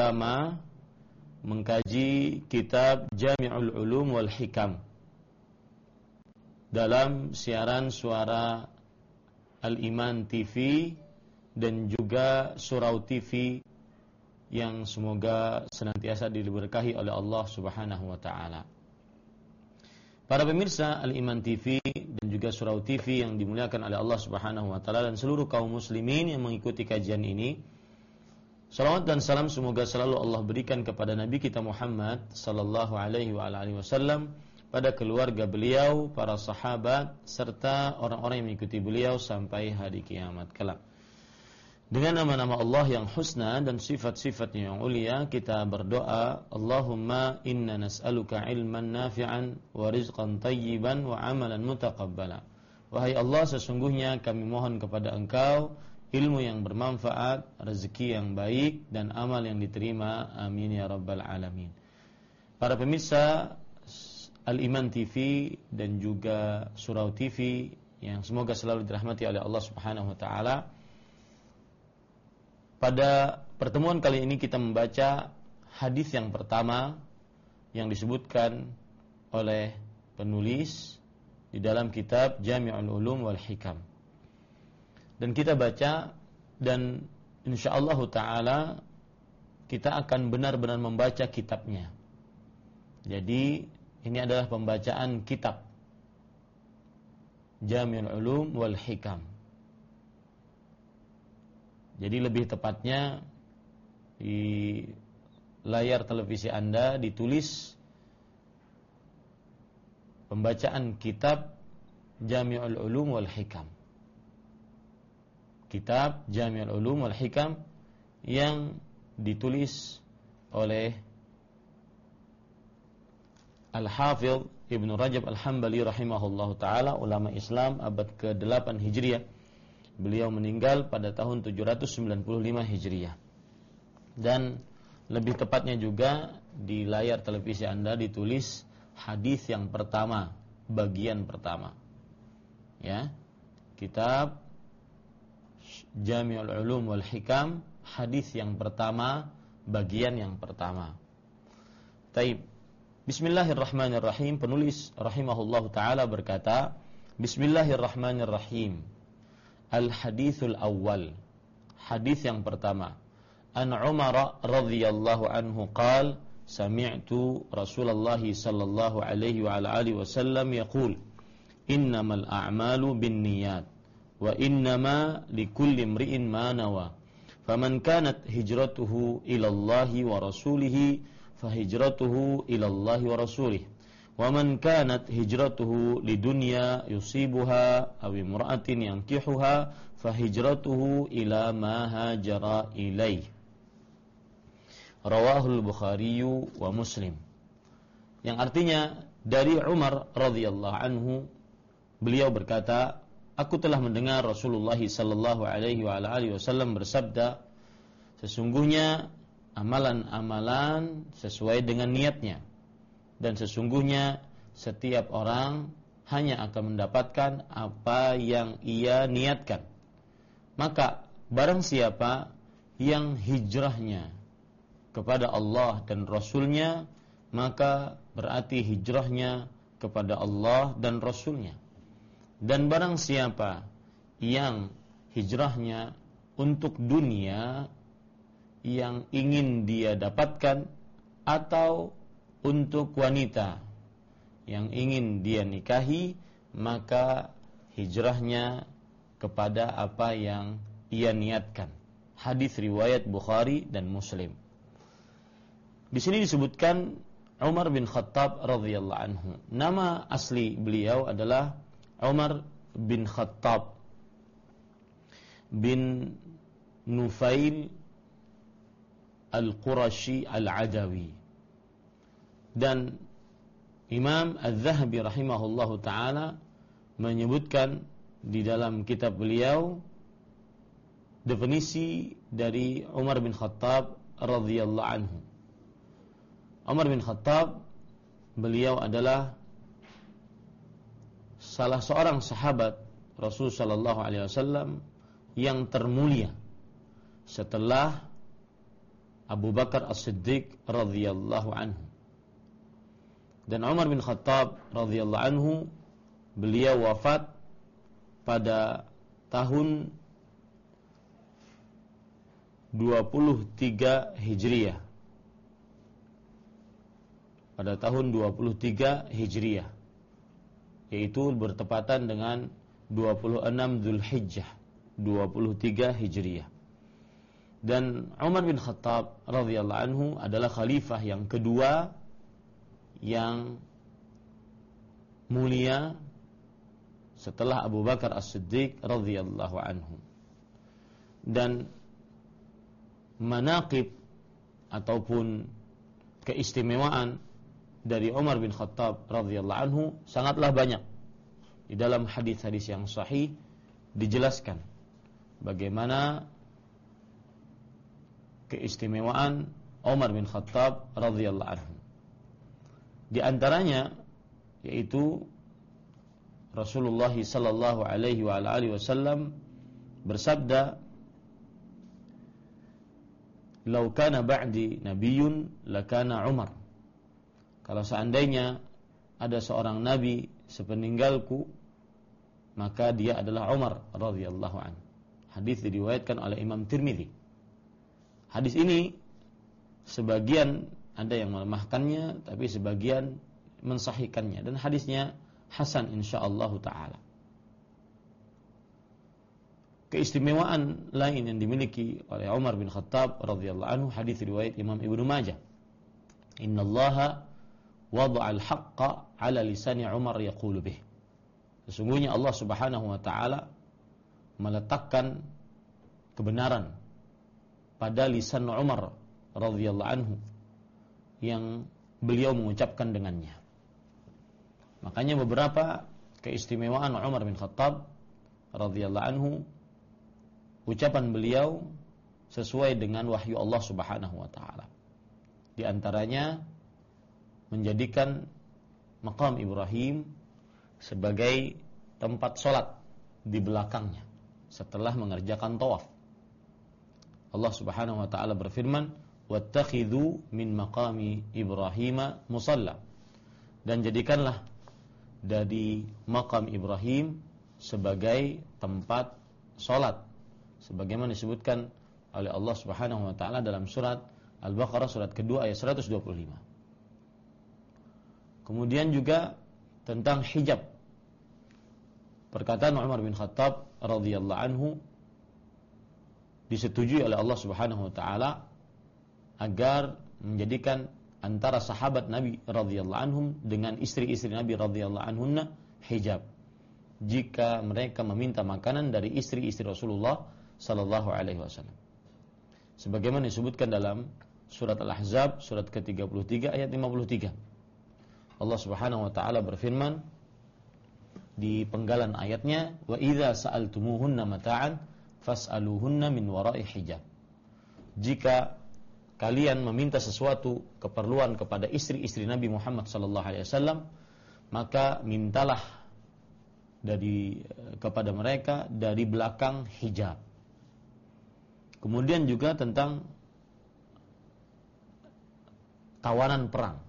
pertama mengkaji kitab Jami'ul Ulum wal Hikam dalam siaran suara Al-Iman TV dan juga Surau TV yang semoga senantiasa diberkahi oleh Allah Subhanahu wa taala. Para pemirsa Al-Iman TV dan juga Surau TV yang dimuliakan oleh Allah Subhanahu wa taala dan seluruh kaum muslimin yang mengikuti kajian ini, salawat dan salam semoga selalu Allah berikan kepada Nabi kita Muhammad sallallahu alaihi wa alihi wasallam, pada keluarga beliau, para sahabat serta orang-orang yang mengikuti beliau sampai hari kiamat kelak. Dengan nama-nama Allah yang husna dan sifat-sifatnya yang ulia, kita berdoa, Allahumma inna nas'aluka ilman nafi'an wa rizqan tayyiban wa amalan mutaqabbala. Wahai Allah, sesungguhnya kami mohon kepada Engkau ilmu yang bermanfaat, rezeki yang baik dan amal yang diterima. Amin ya rabbal alamin. Para pemirsa Al-Iman TV dan juga Surau TV yang semoga selalu dirahmati oleh Allah Subhanahu wa taala. Pada pertemuan kali ini kita membaca hadis yang pertama yang disebutkan oleh penulis di dalam kitab Jami'ul Ulum wal Hikam. Dan kita baca dan insyaallah taala kita akan benar-benar membaca kitabnya. Jadi ini adalah pembacaan kitab Jami'ul Ulum wal Hikam. Jadi lebih tepatnya di layar televisi Anda ditulis pembacaan kitab Jami'ul Ulum wal Hikam. Kitab Jami'ul Ulum wal Hikam yang ditulis oleh Al-Hafidh Ibnu Rajab Al-Hambali rahimahullahu taala, ulama Islam abad ke-8 Hijriah. Beliau meninggal pada tahun 795 Hijriah. Dan lebih tepatnya juga di layar televisi Anda ditulis hadis yang pertama, bagian pertama. Ya. Kitab Jami'ul Ulum wal Hikam, hadis yang pertama, bagian yang pertama. Taib. Bismillahirrahmanirrahim. Penulis rahimahullahu taala berkata, Bismillahirrahmanirrahim. Al-hadithul awal. Hadis yang pertama. An Umar radhiyallahu anhu qala sami'tu Rasulullah sallallahu alaihi wa alihi wasallam yaqul innamal a'malu binniyat wa innama likulli imri'in ma nawa. Faman kanat hijratuhu ila Allah wa rasulih fahijratuhu ila Allah wa rasulih. وَمَنْ كَانَتْ هِجْرَتُهُ لِدُنْيَا يُصِيبُهَا أَوْ امْرَأَةٍ يَنْكِحُهَا فَهِجْرَتُهُ إِلَى مَا هَاجَرَ إِلَيْهِ. Rawahul Bukhari wa Muslim. Yang artinya dari Umar radhiyallahu anhu, beliau berkata, aku telah mendengar Rasulullah sallallahu alaihi wa alihi wasallam bersabda, sesungguhnya amalan-amalan sesuai dengan niatnya. Dan sesungguhnya setiap orang hanya akan mendapatkan apa yang ia niatkan. Maka barang siapa yang hijrahnya kepada Allah dan Rasulnya, maka berarti hijrahnya kepada Allah dan Rasulnya. Dan barang siapa yang hijrahnya untuk dunia yang ingin dia dapatkan atau untuk wanita yang ingin dia nikahi, maka hijrahnya kepada apa yang ia niatkan. Hadis riwayat Bukhari dan Muslim. Di sini disebutkan Umar bin Khattab radhiyallahu anhu. Nama asli beliau adalah Umar bin Khattab bin Nufail Al-Qurashi Al-Adawi. Dan Imam Az-Zahabi rahimahullahu ta'ala menyebutkan di dalam kitab beliau definisi dari Umar bin Khattab radhiyallahu anhu. Umar bin Khattab, beliau adalah salah seorang sahabat Rasul sallallahu alaihi wasallam yang termulia setelah Abu Bakar As-Siddiq radhiyallahu anhu. Dan Umar bin Khattab radhiyallahu anhu, beliau wafat pada tahun 23 Hijriah. Pada tahun 23 Hijriah, yaitu bertepatan dengan 26 Dzulhijjah 23 Hijriah. Dan Umar bin Khattab radhiyallahu anhu adalah khalifah yang kedua yang mulia setelah Abu Bakar As-Siddiq radhiyallahu anhu. Dan manaqib ataupun keistimewaan dari Umar bin Khattab radhiyallahu anhu sangatlah banyak. Di dalam hadis-hadis yang sahih dijelaskan bagaimana keistimewaan Umar bin Khattab radhiyallahu anhu. Di antaranya yaitu Rasulullah sallallahu alaihi wa alihi wasallam bersabda, "Lau kana ba'di nabiyyun lakana Umar." Kalau seandainya ada seorang nabi sepeninggalku, maka dia adalah Umar radhiyallahu anhu. Hadis diriwayatkan oleh Imam Tirmidzi. Hadis ini sebagian ada yang melemahkannya, tapi sebagian mensahihkannya, dan hadisnya hasan insyaallah taala. Keistimewaan lain yang dimiliki oleh Umar bin Khattab radhiyallahu anhu, hadis riwayat Imam Ibnu Majah. Innallaha wada'al haqqa 'ala lisani Umar yaqulu bih. Sesungguhnya Allah Subhanahu wa taala meletakkan kebenaran pada lisan Umar radhiyallahu anhu yang beliau mengucapkan dengannya. Makanya beberapa keistimewaan Umar bin Khattab radhiyallahu anhu, ucapan beliau sesuai dengan wahyu Allah Subhanahu wa taala. Di antaranya menjadikan maqam Ibrahim sebagai tempat sholat di belakangnya setelah mengerjakan tawaf. Allah Subhanahu wa taala berfirman, "Wattakhidhu min maqami Ibrahim musalla." Dan jadikanlah dari maqam Ibrahim sebagai tempat sholat, sebagaimana disebutkan oleh Allah Subhanahu wa taala dalam surat Al-Baqarah surat kedua ayat 125. Kemudian juga tentang hijab. Perkataan Umar bin Khattab radhiyallahu anhu disetujui oleh Allah Subhanahu wa taala agar menjadikan antara sahabat Nabi radhiyallahu anhum dengan istri-istri Nabi radhiyallahu anhunna hijab jika mereka meminta makanan dari istri-istri Rasulullah sallallahu alaihi wasallam. Sebagaimana disebutkan dalam surat Al-Ahzab surat ke-33 ayat 53. Allah Subhanahu wa taala berfirman di penggalan ayatnya, "Wa idza sa'altumuhunna mata'an fas'aluhunna min wara'i hijab." Jika kalian meminta sesuatu keperluan kepada istri-istri Nabi Muhammad sallallahu alaihi wasallam, maka mintalah kepada mereka dari belakang hijab. Kemudian juga tentang tawanan perang,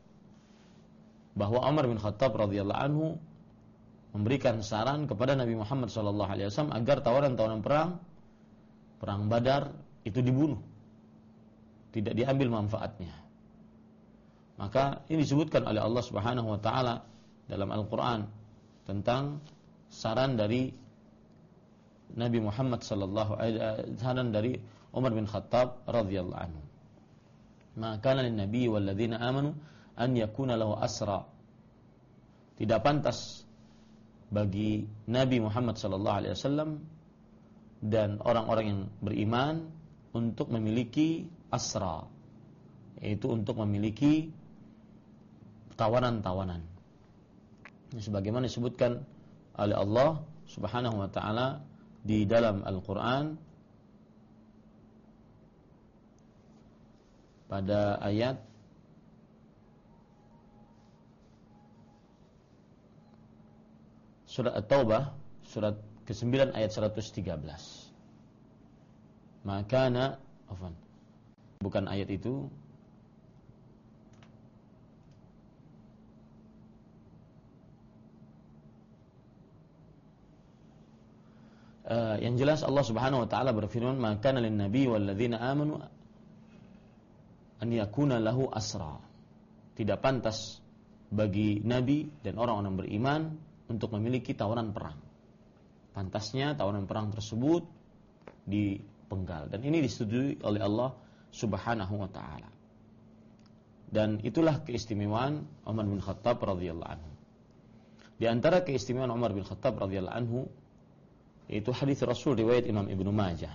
bahwa Umar bin Khattab radhiyallahu anhu memberikan saran kepada Nabi Muhammad sallallahu alaihi wasallam agar tawanan-tawanan perang Badar itu dibunuh, tidak diambil manfaatnya. Maka ini disebutkan oleh Allah Subhanahu wa taala dalam Al-Qur'an tentang saran dari Nabi Muhammad saran dari Umar bin Khattab radhiyallahu anhu. Maka lin nabi wal ladzina amanu an yakuna lahu asra. Tidak pantas bagi Nabi Muhammad sallallahu alaihi wasallam dan orang-orang yang beriman untuk memiliki asra, yaitu untuk memiliki tawanan-tawanan. Sebagaimana disebutkan oleh Allah Subhanahu wa taala di dalam Al-Qur'an pada ayat surat At-Taubah surat ke-9 ayat 113. Makana bukan ayat itu. Yang jelas Allah Subhanahu wa taala berfirman, "Maka lin nabi wal ladzina amanu an yakuna lahu asra." Tidak pantas bagi nabi dan orang-orang beriman untuk memiliki tawanan perang. Pantasnya tawanan perang tersebut dipenggal, dan ini disetujui oleh Allah Subhanahu wa taala. Dan itulah keistimewaan Umar bin Khattab radhiyallahu anhu. Di antara keistimewaan Umar bin Khattab radhiyallahu anhu yaitu hadis Rasul riwayat Imam Ibnu Majah.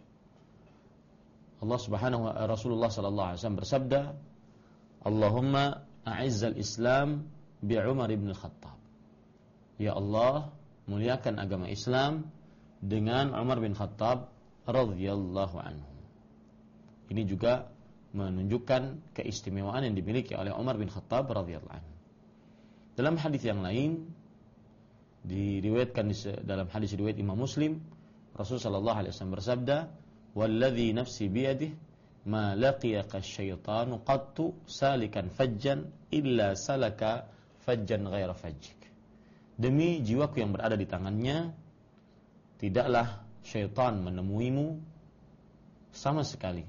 Rasulullah sallallahu alaihi wasallam bersabda, "Allahumma a'izzal Islam bi Umar bin Khattab." Ya Allah, muliakan agama Islam dengan Umar bin Khattab radhiyallahu anhu. Ini juga menunjukkan keistimewaan yang dimiliki oleh Umar bin Khattab radhiyallahu anhu. Dalam hadis yang lain diriwayatkan dalam hadis riwayat Imam Muslim, Rasulullah sallallahu alaihi wasallam bersabda, "Walladzi nafsi biyadihi ma laqiyaka asyaitanu qattu salikan fajjan illa salaka fajjan ghaira fajjik." Demi jiwaku yang berada di tangannya, tidaklah syaitan menemuimu sama sekali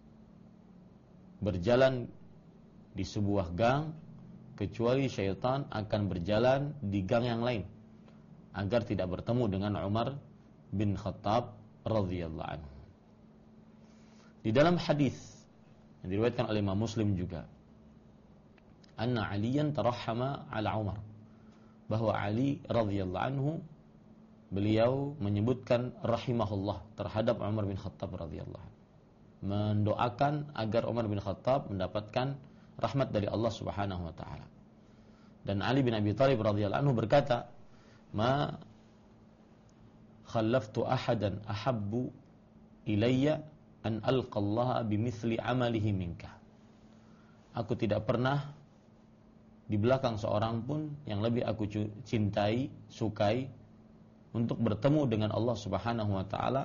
berjalan di sebuah gang, kecuali syaitan akan berjalan di gang yang lain agar tidak bertemu dengan Umar bin Khattab radhiyallahu anhu. Di dalam hadis yang diriwayatkan oleh Imam Muslim juga, anna Aliyan tarahhama ala Umar, bahwa Ali radhiyallahu anhu beliau menyebutkan rahimahullah terhadap Umar bin Khattab radhiyallahu anhu, mendoakan agar Umar bin Khattab mendapatkan rahmat dari Allah Subhanahu wa taala. Dan Ali bin Abi Thalib radhiyallahu anhu berkata, "Ma khallaftu ahadan ahabbu ilayya an alqa Allah bimithli amalihi minka." Aku tidak pernah di belakang seorang pun yang lebih aku cintai, sukai untuk bertemu dengan Allah Subhanahu wa taala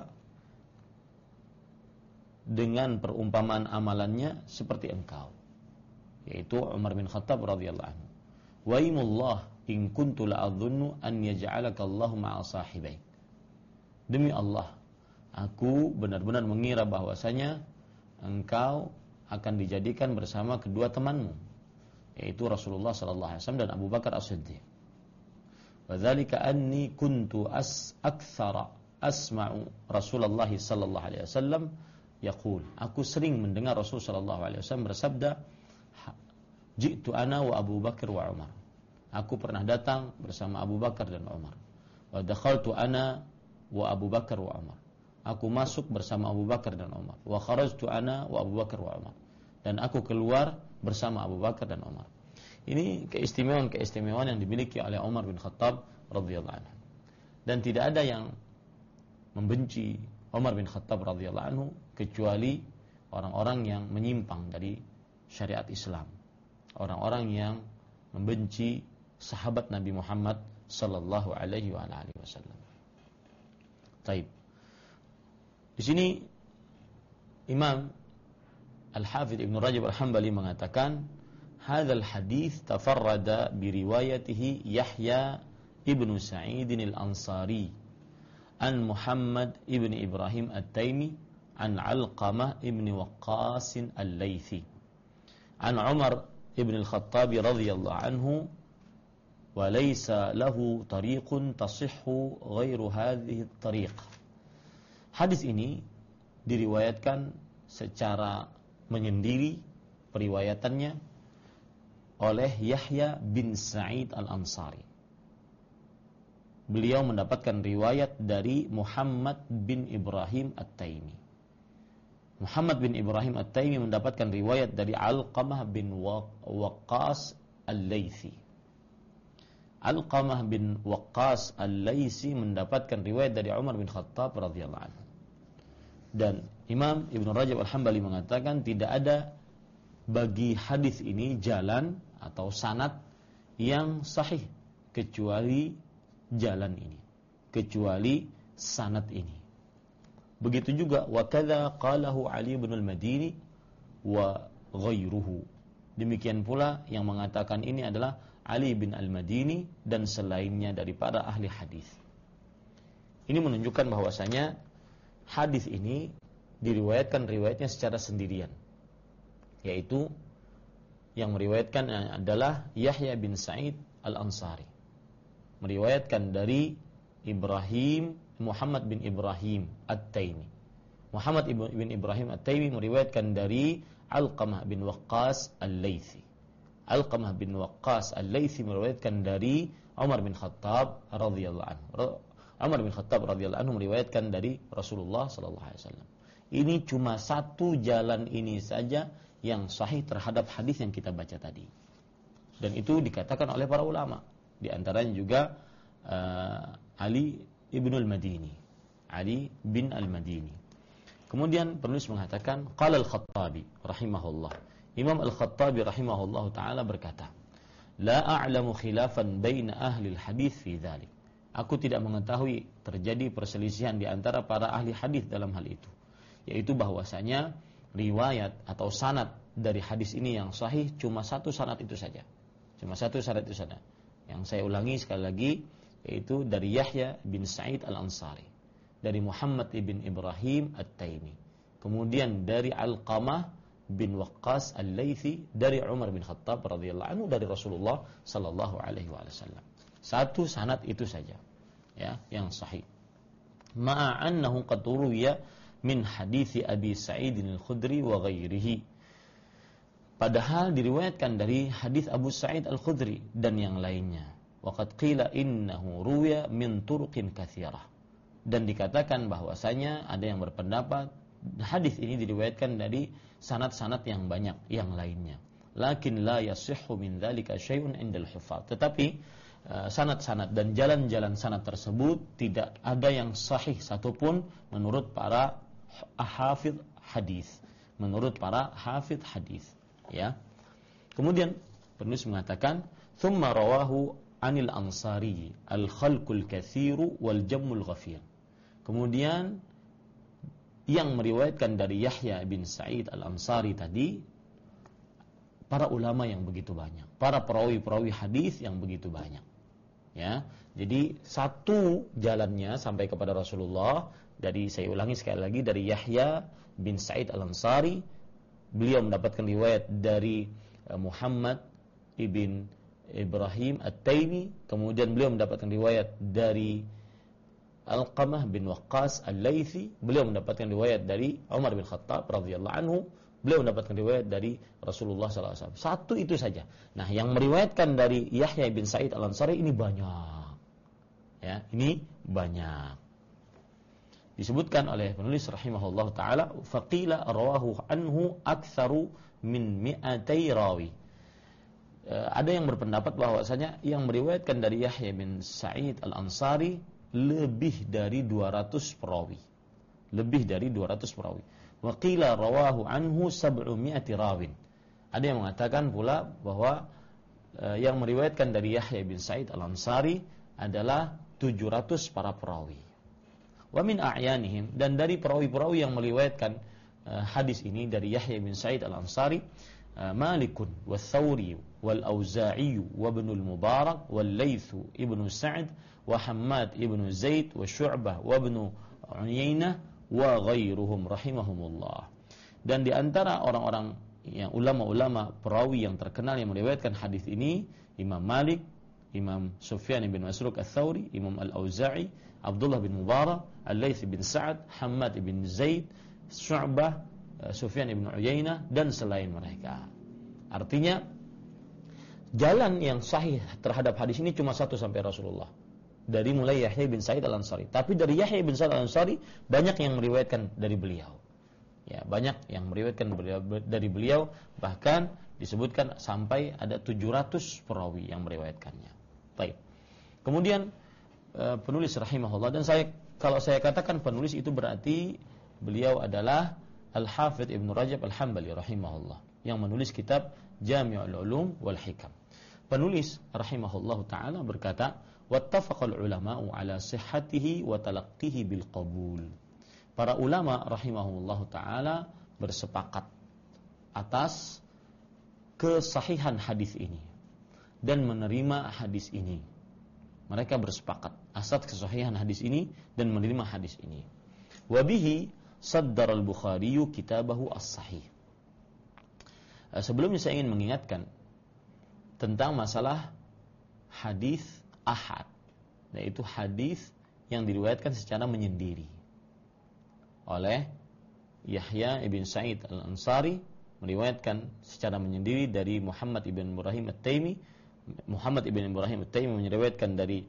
dengan perumpamaan amalannya seperti engkau, yaitu Umar bin Khattab radhiyallahu anhu. Wa imullah in kuntu la'adhunnu an yaj'alaka Allahu ma'a sahibaik. Demi Allah, aku benar-benar mengira bahwasanya engkau akan dijadikan bersama kedua temanmu, yaitu Rasulullah sallallahu alaihi wasallam dan Abu Bakar As-Siddiq. Wa dzalika anni kuntu aktsara asma'u Rasulullah sallallahu alaihi wasallam yaqul. Aku sering mendengar Rasul sallallahu alaihi wasallam bersabda, "Ji'tu ana wa Abu Bakar wa Umar." Aku pernah datang bersama Abu Bakar dan Umar. Wa dakhaltu ana wa Abu Bakar wa Umar. Aku masuk bersama Abu Bakar dan Umar. Wa kharajtu ana wa Abu Bakar wa Umar. Dan aku keluar bersama Abu Bakar dan Umar. Ini keistimewaan yang dimiliki oleh Umar bin Khattab radhiyallahu anhu. Dan tidak ada yang membenci Umar bin Khattab radhiyallahu anhu kecuali orang-orang yang menyimpang dari syariat Islam. Orang-orang yang membenci sahabat Nabi Muhammad sallallahu alaihi wa alihi wasallam. Baik. Di sini Imam Al-Hafidz Ibnu Rajab Al-Hambali mengatakan, "Hadzal hadits tafarrada bi riwayatihi Yahya ibnu Sa'id al-Ansari an Muhammad ibn Ibrahim At-Taimi an Alqamah ibn Waqqas Al-Laythi an Umar ibn al-Khattab radhiyallahu anhu wa laysa lahu tariqun tasihhu ghairu hadhihi at-tariq." Hadis ini diriwayatkan secara menyendiri periwayatannya oleh Yahya bin Sa'id al-Ansari. Beliau mendapatkan riwayat dari Muhammad bin Ibrahim At-Taimi. Muhammad bin Ibrahim At-Taimi mendapatkan riwayat dari Alqamah bin Waqqas Al-Laythi. Alqamah bin Waqqas Al-Laythi mendapatkan riwayat dari Umar bin Khattab radhiyallahu anhu. Dan Imam Ibnu Rajab Al-Hambali mengatakan tidak ada bagi hadis ini jalan atau sanad yang sahih kecuali jalan ini, kecuali sanad ini. Begitu juga wa kadza qalahu Ali bin al-Madini wa ghairuhu. Demikian pula yang mengatakan ini adalah Ali bin Al-Madini dan selainnya dari para ahli hadis. Ini menunjukkan bahwasanya hadis ini diriwayatkan riwayatnya secara sendirian, yaitu yang meriwayatkan adalah Yahya bin Sa'id Al-Ansari, meriwayatkan dari Muhammad bin Ibrahim At-Taimi. Muhammad bin Ibrahim At-Taimi meriwayatkan dari Alqamah bin Waqqas Al-Laythi. Alqamah bin Waqqas Al-Laythi meriwayatkan dari Umar bin Khattab radhiyallahu anhu. Umar bin Khattab radhiyallahu anhu meriwayatkan dari Rasulullah sallallahu alaihi wasallam. Ini cuma satu jalan ini saja yang sahih terhadap hadis yang kita baca tadi. Dan itu dikatakan oleh para ulama. Di antaranya juga Ali ibn al-Madini. Ali bin al-Madini. Kemudian penulis mengatakan qala al-Khattabi rahimahullah. Imam al-Khattabi rahimahullah taala berkata, "La a'lamu khilafan baina ahli al-hadis fi dzalik." Aku tidak mengetahui terjadi perselisihan di antara para ahli hadis dalam hal itu, yaitu bahwasanya riwayat atau sanad dari hadis ini yang sahih cuma satu sanad itu saja. Cuma satu sanad itu saja. Yang saya ulangi sekali lagi, yaitu dari Yahya bin Sa'id Al-Ansari, dari Muhammad ibn Ibrahim At-Taimi, kemudian dari Alqamah bin Waqqas Al-Laythi, dari Umar bin Khattab radhiyallahu anhu, dari Rasulullah sallallahu alaihi wasallam. Satu sanad itu saja, ya, yang sahih. Ma'a annahu qad ruwiya min hadithi Abi Sa'id Al-Khudri wa ghairihi. Padahal diriwayatkan dari hadis Abu Sa'id Al-Khudri dan yang lainnya. Wa qad qila innahu ruwiya min turuqin katsirah. Dan dikatakan bahwasanya ada yang berpendapat hadis ini diriwayatkan dari sanad-sanad yang banyak yang lainnya. Lakin la yasihhu min dzalika syai'un 'indal hufaz. Tetapi sanad-sanad dan jalan-jalan sanad tersebut tidak ada yang sahih satupun menurut para hafidz hadis. Menurut para hafidz hadis, ya. Kemudian penulis mengatakan, "Tsumma rawahu 'anil Ansari al-khalqul katsiru wal jammul ghafir." Kemudian yang meriwayatkan dari Yahya bin Sa'id Al-Ansari tadi para ulama yang begitu banyak, para perawi-perawi hadis yang begitu banyak. Ya, jadi satu jalannya sampai kepada Rasulullah dari, saya ulangi sekali lagi, dari Yahya bin Sa'id Al-Ansari, beliau mendapatkan riwayat dari Muhammad ibn Ibrahim At-Taimi, kemudian beliau mendapatkan riwayat dari Alqamah bin Waqqas Al-Laythi, beliau mendapatkan riwayat dari Umar bin Khattab radhiyallahu anhu, beliau mendapatkan riwayat dari Rasulullah sallallahu alaihi wasallam. Satu itu saja. Nah, yang meriwayatkan dari Yahya bin Sa'id Al-Ansari ini banyak. Ya, ini banyak. Disebutkan oleh penulis rahimahullah taala, faqila rawahu anhu aktsaru min 200 rawi. Ada yang berpendapat bahwasanya yang meriwayatkan dari Yahya bin Sa'id Al-Ansari lebih dari 200 perawi. Lebih dari 200 perawi. Wa qila rawahu anhu 700 rawin. Ada yang mengatakan pula bahwa yang meriwayatkan dari Yahya bin Sa'id Al-Ansari adalah 700 para perawi. Wa min a'yanihim, dan dari perawi-perawi yang meriwayatkan hadis ini dari Yahya bin Sa'id Al-Ansari, Malikun wa Thawri wal Auza'i wa Ibn al-Mubarak wal Layth ibn Sa'd wa Hammad ibn Zaid wa Syu'bah wa Ibn Uyainah wa ghairuhum rahimahumullah. Dan di antara orang-orang yang ulama-ulama perawi yang terkenal yang meriwayatkan hadis ini, Imam Malik, Imam Sufyan bin Masruq Ats-Tsauri, Imam Al-Auza'i, Abdullah bin Mubarak, Al-Layth bin Sa'd, Hammad bin Zaid, Syu'bah, Sufyan bin Uyainah dan selain mereka. Artinya jalan yang sahih terhadap hadis ini cuma satu sampai Rasulullah. Dari mulai Yahya bin Sa'id Al-Ansari. Tapi dari Yahya bin Sa'id Al-Ansari banyak yang meriwayatkan dari beliau. Ya, banyak yang meriwayatkan dari beliau, bahkan disebutkan sampai ada 700 perawi yang meriwayatkannya. Baik. Kemudian penulis rahimahullah, dan kalau saya katakan penulis itu berarti beliau adalah Al-Hafidz Ibnu Rajab Al-Hambali rahimahullah yang menulis kitab Jami'ul Ulum wal Hikam. Penulis rahimahullah taala berkata, wattafaqal ulama'u ala sihhatihi wa talaqqihi bil qabul. Para ulama rahimahullah taala bersepakat atas kesahihan hadis ini dan menerima hadis ini. Mereka bersepakat atas kesahihan hadis ini dan menerima hadis ini. Wa bihi saddara al-Bukhari kitabahu as-sahih. Sebelumnya saya ingin mengingatkan tentang masalah hadis ahad, yaitu hadis yang diriwayatkan secara menyendiri oleh Yahya ibn Sa'id al-Ansari, meriwayatkan secara menyendiri dari Muhammad ibn Ibrahim at-Taimi. Muhammad ibn Ibrahim at-Taimi meriwayatkan dari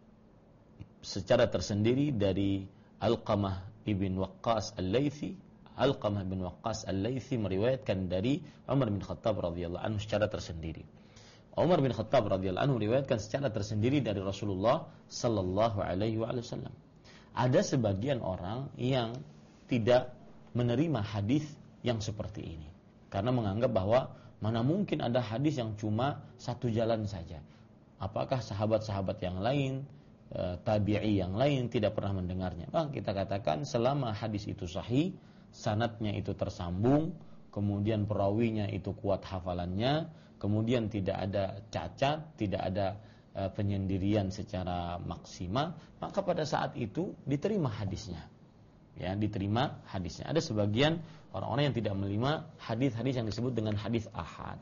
secara tersendiri dari Alqamah ibn Waqqas al-Laythi. Alqamah bin Waqqas al-Laythi meriwayatkan dari Umar bin Khattab radhiyallahu anhu secara tersendiri. Umar bin Khattab radhiyallahu anhu meriwayatkan secara tersendiri dari Rasulullah sallallahu alaihi wasallam. Ada sebagian orang yang tidak menerima hadis yang seperti ini karena menganggap bahwa mana mungkin ada hadis yang cuma satu jalan saja. Apakah sahabat-sahabat yang lain, tabi'i yang lain tidak pernah mendengarnya? Kita katakan selama hadis itu sahih, sanadnya itu tersambung, kemudian perawinya itu kuat hafalannya, kemudian tidak ada cacat, tidak ada penyendirian secara maksimal, maka pada saat itu diterima hadisnya. Ya, diterima hadisnya. Ada sebagian orang-orang yang tidak menerima hadis-hadis yang disebut dengan hadis ahad.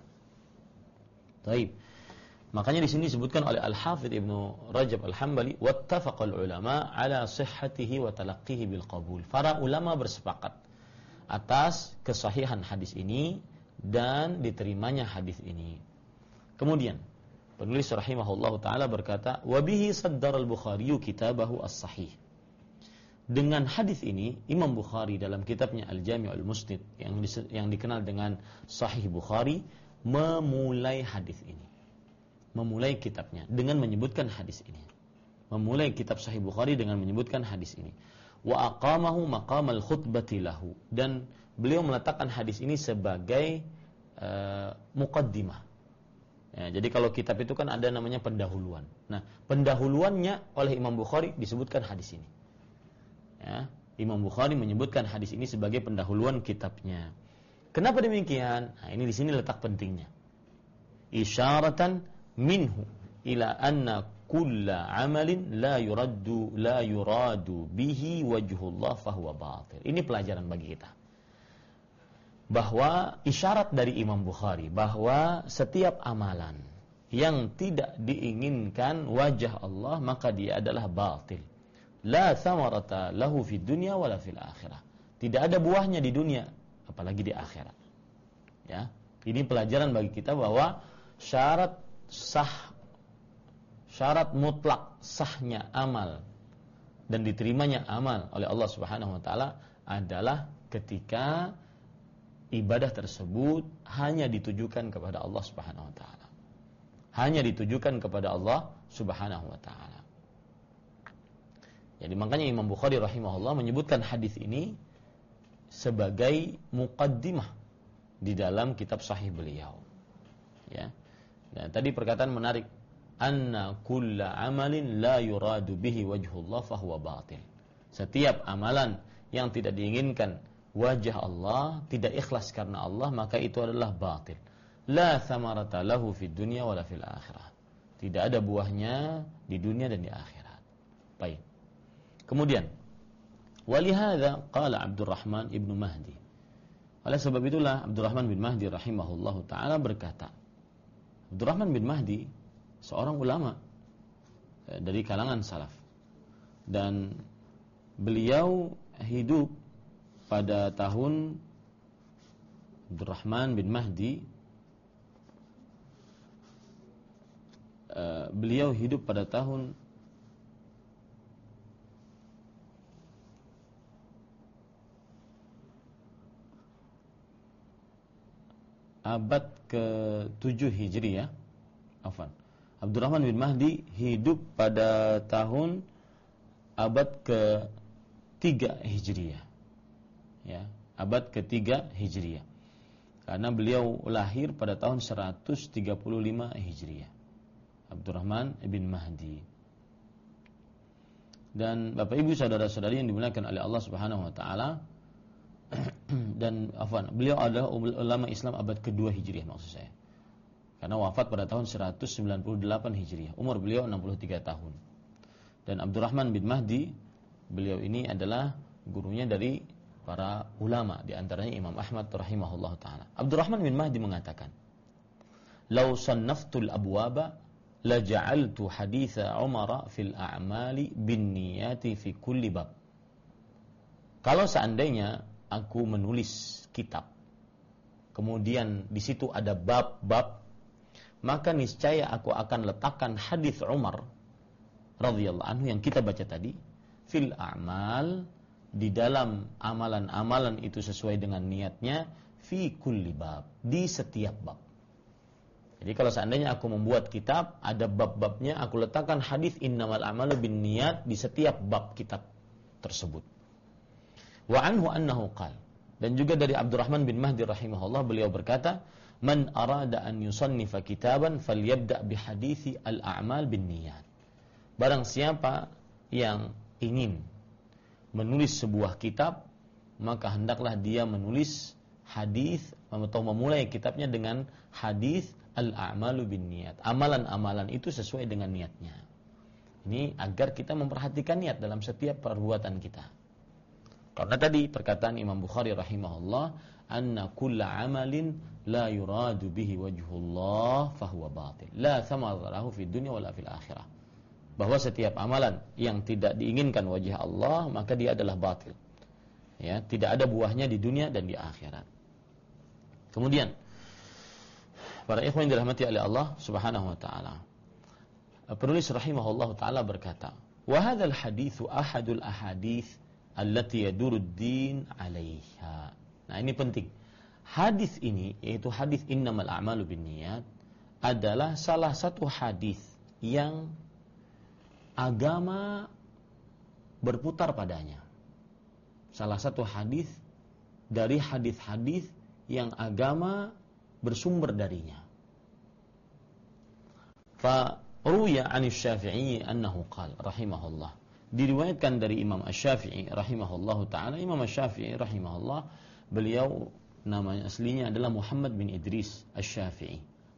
Baik. Makanya di sini disebutkan oleh Al-Hafidz Ibnu Rajab Al-Hambali, wattafaqal ulama ala sihhatihi wa talaqqihi bil qabul. Para ulama bersepakat atas kesahihan hadis ini dan diterimanya hadis ini. Kemudian penulis rahimahullahu taala berkata, wa bihi saddara al-Bukhari kitabahu as-sahih. Dengan hadis ini Imam Bukhari dalam kitabnya Al-Jami' al-Musnid yang dikenal dengan Sahih Bukhari memulai hadis ini. Memulai kitabnya dengan menyebutkan hadis ini. Memulai kitab Sahih Bukhari dengan menyebutkan hadis ini. Wa aqamahu maqamal khutbati lahu, dan beliau meletakkan hadis ini sebagai muqaddimah. Ya, jadi kalau kitab itu kan ada namanya pendahuluan. Nah, pendahuluannya oleh Imam Bukhari disebutkan hadis ini. Ya, Imam Bukhari menyebutkan hadis ini sebagai pendahuluan kitabnya. Kenapa demikian? Nah, ini di sini letak pentingnya. Isyaratan minhu ila anna kulla amalin la yuradu bihi wajhullah fahuwa batil. Ini pelajaran bagi kita. Bahwa isyarat dari Imam Bukhari bahwa setiap amalan yang tidak diinginkan wajah Allah maka dia adalah batil. La thamarata lahu fid dunya wala fil akhirah. Tidak ada buahnya di dunia apalagi di akhirat. Ya, ini pelajaran bagi kita bahwa syarat mutlak sahnya amal dan diterimanya amal oleh Allah Subhanahu wa taala adalah ketika ibadah tersebut hanya ditujukan kepada Allah Subhanahu wa taala. Hanya ditujukan kepada Allah Subhanahu wa taala. Jadi makanya Imam Bukhari rahimahullah menyebutkan hadis ini sebagai muqaddimah di dalam kitab sahih beliau. Ya. Dan tadi perkataan menarik, anna kulla amalin la yuradu bihi wajhullah fahuwa batil. Setiap amalan yang tidak diinginkan wajah Allah, tidak ikhlas karena Allah, maka itu adalah batil. La thamarata lahu fid dunya wala fil akhirah. Tidak ada buahnya di dunia dan di akhirat. Baik. Kemudian, walihada qala Abdurrahman ibnu Mahdi. Oleh sebab itulah Abdurrahman bin Mahdi rahimahullahu taala berkata, Abdurrahman bin Mahdi seorang ulama dari kalangan salaf, dan beliau hidup pada tahun Abdurrahman bin Mahdi beliau hidup pada tahun abad ke-7 Hijriah. Abdurrahman bin Mahdi hidup pada tahun abad ke-3 Hijriah. Ya, abad ke-3 Hijriah. Karena beliau lahir pada tahun 135 Hijriah. Abdurrahman bin Mahdi. Dan Bapak Ibu saudara-saudari yang dimuliakan oleh Allah Subhanahu wa taala, beliau adalah ulama Islam abad kedua Hijriah maksud saya. Karena wafat pada tahun 198 Hijriah. Umur beliau 63 tahun. Dan Abdurrahman bin Mahdi, beliau ini adalah gurunya dari para ulama, di antaranya Imam Ahmad rahimahullah ta'ala. Abdurrahman bin Mahdi mengatakan, "Lau sannaftul abwaba la ja'altu haditha Umar fil a'mali bin niyati fi kulli bab." Kalau seandainya aku menulis kitab, kemudian di situ ada bab-bab, maka niscaya aku akan letakkan hadis Umar radhiyallahu anhu yang kita baca tadi fil a'mal, di dalam amalan-amalan itu sesuai dengan niatnya, fi kulli bab, di setiap bab. Jadi kalau seandainya aku membuat kitab, ada bab-babnya, aku letakkan hadis innamal a'malu bin niyat di setiap bab kitab tersebut. Wa anhu annahu qala, dan juga dari Abdurrahman bin Mahdi rahimahullah, beliau berkata, "Man arada an yusannifa kitaban falyabda' bi hadithi al-a'mal bin niyat." Barang siapa yang ingin menulis sebuah kitab, maka hendaklah dia menulis hadis atau memulai kitabnya dengan hadis al-a'malu bin niyat. Amalan-amalan itu sesuai dengan niatnya. Ini agar kita memperhatikan niat dalam setiap perbuatan kita. Karena tadi perkataan Imam Bukhari rahimahullah, "Anna kulla amalin la yuradu bihi wajhullah fahuwa batil. La thamara lahu fid dunya wala fil akhirah." Bahwa setiap amalan yang tidak diinginkan wajah Allah, maka dia adalah batil. Ya, tidak ada buahnya di dunia dan di akhirat. Kemudian para ikhwan yang dirahmati oleh Allah Subhanahu wa taala, penulis rahimahullah taala berkata, "Wa hadzal haditsu ahadul ahadits allati yaduru ad-din 'alaiha." Nah, ini penting. Hadis ini, yaitu hadis innamal a'malu binniyat, adalah salah satu hadis yang agama berputar padanya. Salah satu hadis dari hadis-hadis yang agama bersumber darinya. Fa ruya 'an asy-Syafi'i annahu qala rahimahullah. Diriwayatkan dari Imam Asy-Syafi'i rahimahullahu taala. Imam Asy-Syafi'i rahimahullah, beliau namanya aslinya adalah Muhammad bin Idris Asy-Syafi'i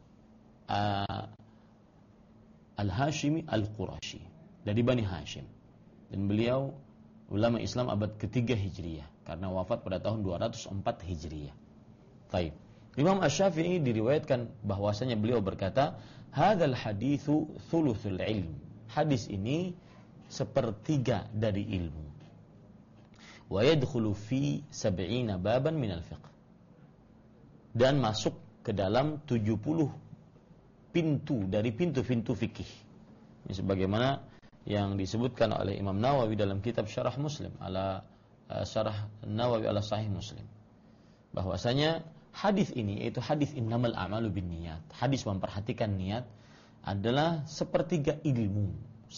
Al-Hashimi Al-Qurashi, dari Bani Hashim. Dan beliau ulama Islam abad ketiga Hijriyah, karena wafat pada tahun 204 Hijriyah. Baik. Imam Asy-Syafi'i diriwayatkan bahwasanya beliau berkata, "Hadzal haditsu thuluthul ilm." Hadis ini sepertiga dari ilmu. Wa yadkhulu fi 70 baban minal fiqh. Dan masuk ke dalam 70 pintu dari pintu-pintu fikih. Ini sebagaimana yang disebutkan oleh Imam Nawawi dalam kitab Syarah Muslim, Syarah Nawawi ala Sahih Muslim, bahwasanya hadis ini, yaitu hadis innamal a'malu binniyat, hadis memperhatikan niat, adalah sepertiga ilmu,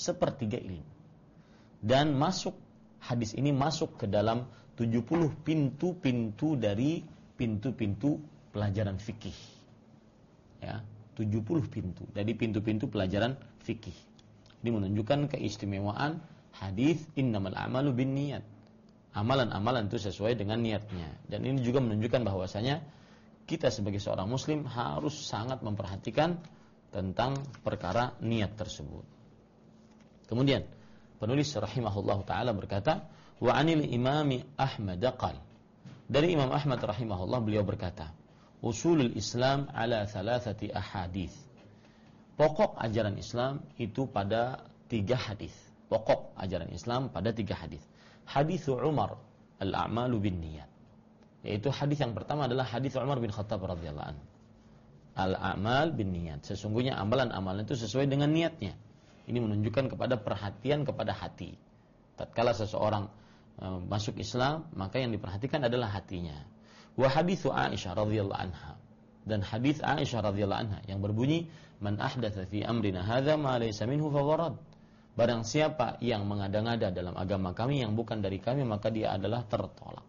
dan hadis ini masuk ke dalam 70 pintu-pintu dari pintu-pintu pelajaran fikih. Ya, 70 pintu dari pintu-pintu pelajaran fikih. Ini menunjukkan keistimewaan hadis innamal a'malu binniyat. Amalan-amalan itu sesuai dengan niatnya. Dan ini juga menunjukkan bahwasanya kita sebagai seorang muslim harus sangat memperhatikan tentang perkara niat tersebut. Kemudian penulis rahimahullah taala berkata, "Wa 'anil imami Ahmad qala." Dari Imam Ahmad rahimahullah, beliau berkata, "Usulul Islam ala thalathati ahadits." Pokok ajaran Islam itu pada 3 hadis. Pokok ajaran Islam pada 3 hadis. Hadis Umar, al-a'malu binniyat. Yaitu hadis yang pertama adalah hadis Umar bin Khattab radhiyallahu anhu. Al-a'mal binniyat. Sesungguhnya amalan-amalan itu sesuai dengan niatnya. Ini menunjukkan kepada perhatian kepada hati. Tatkala seseorang masuk Islam, maka yang diperhatikan adalah hatinya. Wa haditsu Aisyah radhiyallahu anha. Dan hadis Aisyah radhiyallahu anha yang berbunyi, "Man ahdatsa fi amrina hadza ma laysa minhu fa gharad." Barang siapa yang mengada-ngada dalam agama kami yang bukan dari kami, maka dia adalah tertolak.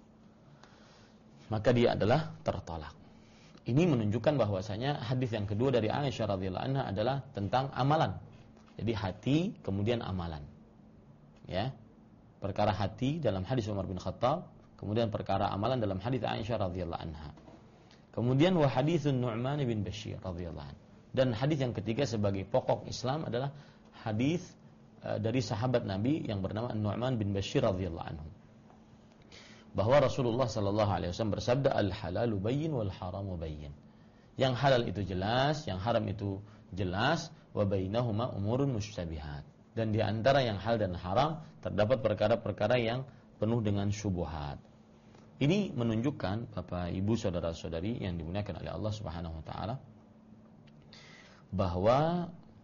Ini menunjukkan bahwasanya hadis yang kedua dari Aisyah radhiyallahu anha adalah tentang amalan. Jadi hati kemudian amalan. Ya. Perkara hati dalam hadis Umar bin Khattab, Kemudian perkara amalan dalam hadis Aisyah radhiyallahu anha. Kemudian wa haditsun Nu'man bin Bashir radhiyallahu anhu. Dan hadis yang ketiga sebagai pokok Islam adalah hadis dari sahabat Nabi yang bernama Nu'man bin Bashir radhiyallahu anhu. Bahwa Rasulullah sallallahu alaihi wasallam bersabda, al-halalu bayyin wal haramu bayyin. Yang halal itu jelas, yang haram itu jelas, wa bainahuma umurun mushtabihat. Dan di antara yang halal dan haram terdapat perkara-perkara yang penuh dengan syubhat. Ini menunjukkan Bapak Ibu saudara-saudari yang dimuliakan oleh Allah Subhanahu wa taala bahwa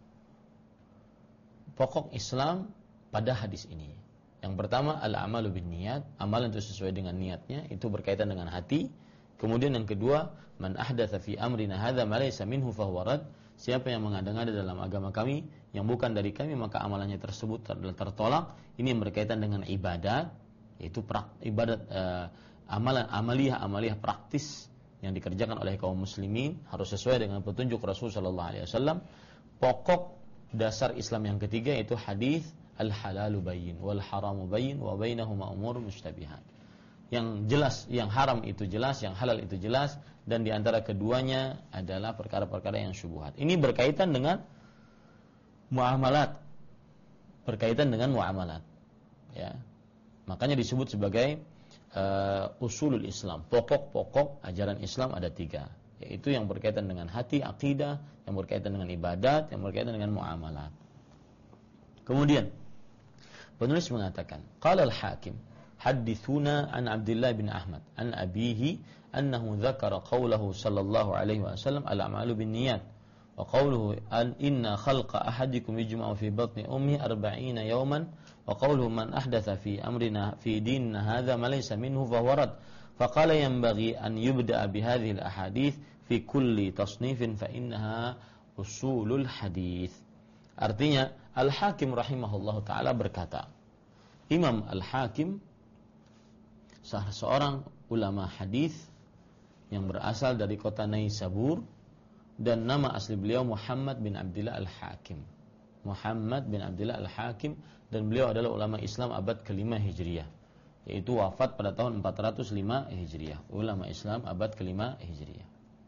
pokok Islam pada hadis ini. Yang pertama al-amalu binniyat, amalan itu sesuai dengan niatnya, itu berkaitan dengan hati. Kemudian yang kedua, man ahdatsa fi amrina hadza ma laysa minhu fahuwa rad. Siapa yang mengada-ngada dalam agama kami yang bukan dari kami, maka amalannya tersebut tertolak. Ini yang berkaitan dengan ibadat, yaitu ibadat amaliyah praktis yang dikerjakan oleh kaum muslimin harus sesuai dengan petunjuk Rasul sallallahu alaihi wasallam. Pokok dasar Islam yang ketiga yaitu hadis al-halalu bayyin wal haramu bayyin wa bainahuma umur mushtabihat. Yang jelas, yang haram itu jelas, yang halal itu jelas, dan di antara keduanya adalah perkara-perkara yang syubhat. Ini berkaitan dengan muamalat. Berkaitan dengan muamalat. Ya. Makanya disebut sebagai usulul Islam. Pokok-pokok ajaran Islam ada 3, yaitu yang berkaitan dengan hati, akidah, yang berkaitan dengan ibadat, yang berkaitan dengan muamalat. Kemudian penulis mengatakan, qala al-Hakim hadithuna an Abdullah bin Ahmad an abihi annahu dzakara qawlahu sallallahu alaihi wasallam al-a'malu binniyat wa qawluhu an inna khalqa ahadikum yujma'u fi batni ummi 40 yawman wa qawluhu man ahdatha fi amrina fi dinina hadza ma laysa minhu fa huwa rad faqala yanbaghi an yubda'a bi hadhihi al-ahadith fi kulli tasnifin fa innaha usulul hadith. Artinya Al-Hakim rahimahullahu taala berkata, Imam Al-Hakim salah seorang ulama hadis yang berasal dari kota Naisabur, dan nama asli beliau Muhammad bin Abdullah Al-Hakim. Muhammad bin Abdullah Al-Hakim, dan beliau adalah ulama Islam abad ke-5 Hijriah, yaitu wafat pada tahun 405 Hijriah. Ulama Islam abad ke-5 Hijriah.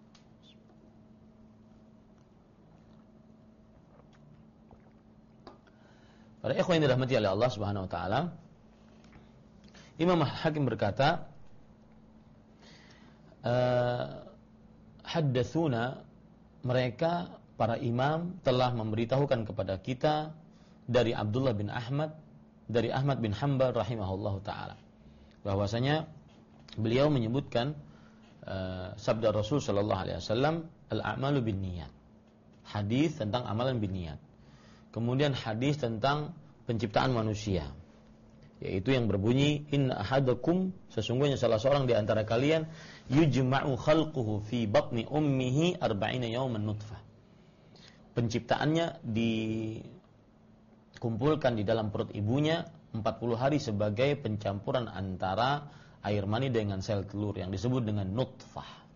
Para ikhwan yang dirahmati oleh Allah Subhanahu wa taala, Imam Hakim berkata, haddatsuna, mereka para imam telah memberitahukan kepada kita dari Abdullah bin Ahmad, dari Ahmad bin Hanbal rahimahullahu taala, bahwasanya beliau menyebutkan sabda Rasul sallallahu alaihi wasallam, al-a'malu binniyat. Hadis tentang amalan binniyat. Kemudian hadis tentang penciptaan manusia, yaitu yang berbunyi, inna ahadakum, sesungguhnya salah seorang di antara kalian, yujma'u khalquhu fi batni ummihi 40 yawman nutfah. Penciptaannya dikumpulkan di dalam perut ibunya 40 hari sebagai pencampuran antara air mani dengan sel telur yang disebut dengan nutfah.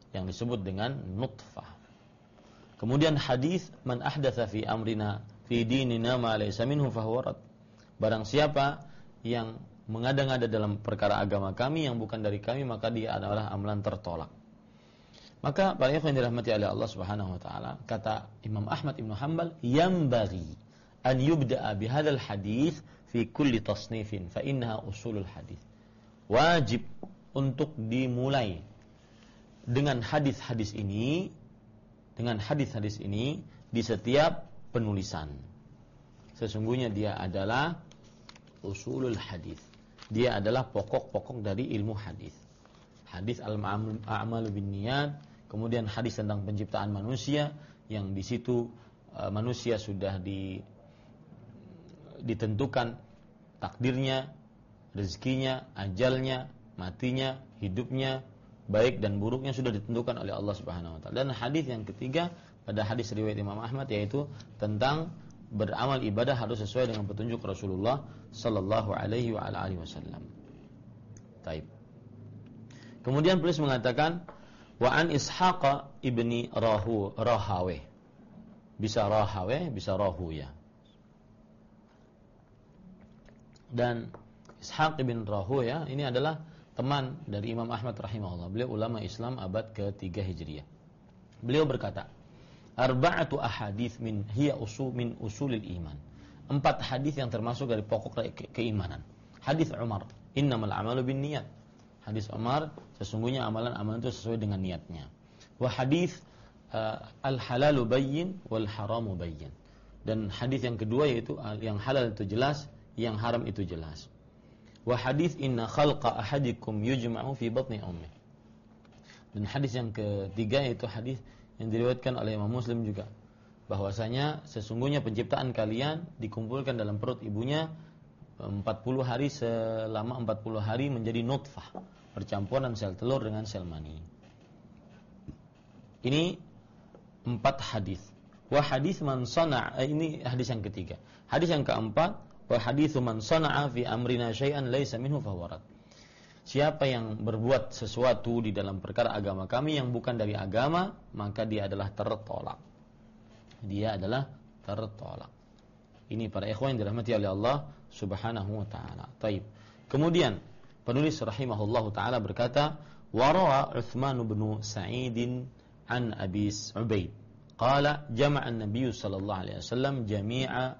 Kemudian hadis, man ahdatsa fi amrina fi dinina ma laysa minhu fahuwa rad. Barang siapa yang mengada-ngada dalam perkara agama kami yang bukan dari kami, maka dia adalah amalan tertolak. Maka para ikhwan yang dirahmati oleh Allah Subhanahu wa taala, kata Imam Ahmad Ibn Hanbal, yambaghi an yubda'a bihadzal hadits fi kulli tasnifin fa innaha usulul hadits. Wajib untuk dimulai dengan hadis-hadis ini di setiap penulisan. Sesungguhnya dia adalah usulul hadis. Dia adalah pokok-pokok dari ilmu hadis. Hadis al-a'malu binniyat, kemudian hadis tentang penciptaan manusia, yang di situ manusia sudah ditentukan takdirnya, rezekinya, ajalnya, matinya, hidupnya, baik dan buruknya sudah ditentukan oleh Allah Subhanahu wa taala. Dan hadis yang ketiga pada hadis riwayat Imam Ahmad, yaitu tentang beramal ibadah harus sesuai dengan petunjuk Rasulullah sallallahu alaihi wa alihi wasallam. Taib. Kemudian penulis mengatakan, wa an Ishaq ibni Rahaweh. Bisa Rahaweh, bisa Rahuya. Dan Ishaq ibn Rahuya ini adalah teman dari Imam Ahmad rahimahullah. Beliau ulama Islam abad ke-3 Hijriah. Beliau berkata, arba'atu ahadits min hiya min usulil iman. 4 hadis yang termasuk dari pokok keimanan. Hadis Umar, innamal a'malu binniyat. Hadis Umar, sesungguhnya amalan-amalan itu sesuai dengan niatnya. Wa hadis al-halalu bayyin wal haramu bayyin. Dan hadis yang kedua yaitu yang halal itu jelas, yang haram itu jelas. Wa hadis inna khalqa ahadikum yujma'u fi batni ummih. Dan hadis yang ketiga yaitu hadis yang diriwayatkan oleh Imam Muslim juga, bahwasanya sesungguhnya penciptaan kalian dikumpulkan dalam perut ibunya 40 hari, selama 40 hari menjadi nutfah, percampuran sel telur dengan sel mani. Ini 4 hadis. Wa hadis man sana'a, ini hadis yang ketiga. Hadis yang keempat, wa haditsu man sana'a fi amrina syai'an laisa minhu fahuwa rad. Siapa yang berbuat sesuatu di dalam perkara agama kami yang bukan dari agama, maka dia adalah tertolak. Dia adalah tertolak. Ini para ikhwan yang dirahmati oleh Allah Subhanahu wa taala. Baik. Kemudian penulis rahimahullahu taala berkata, wa rawa Utsman bin Sa'id an Abi Ubaid qala jama'a an-nabiy sallallahu alaihi wasallam jami'a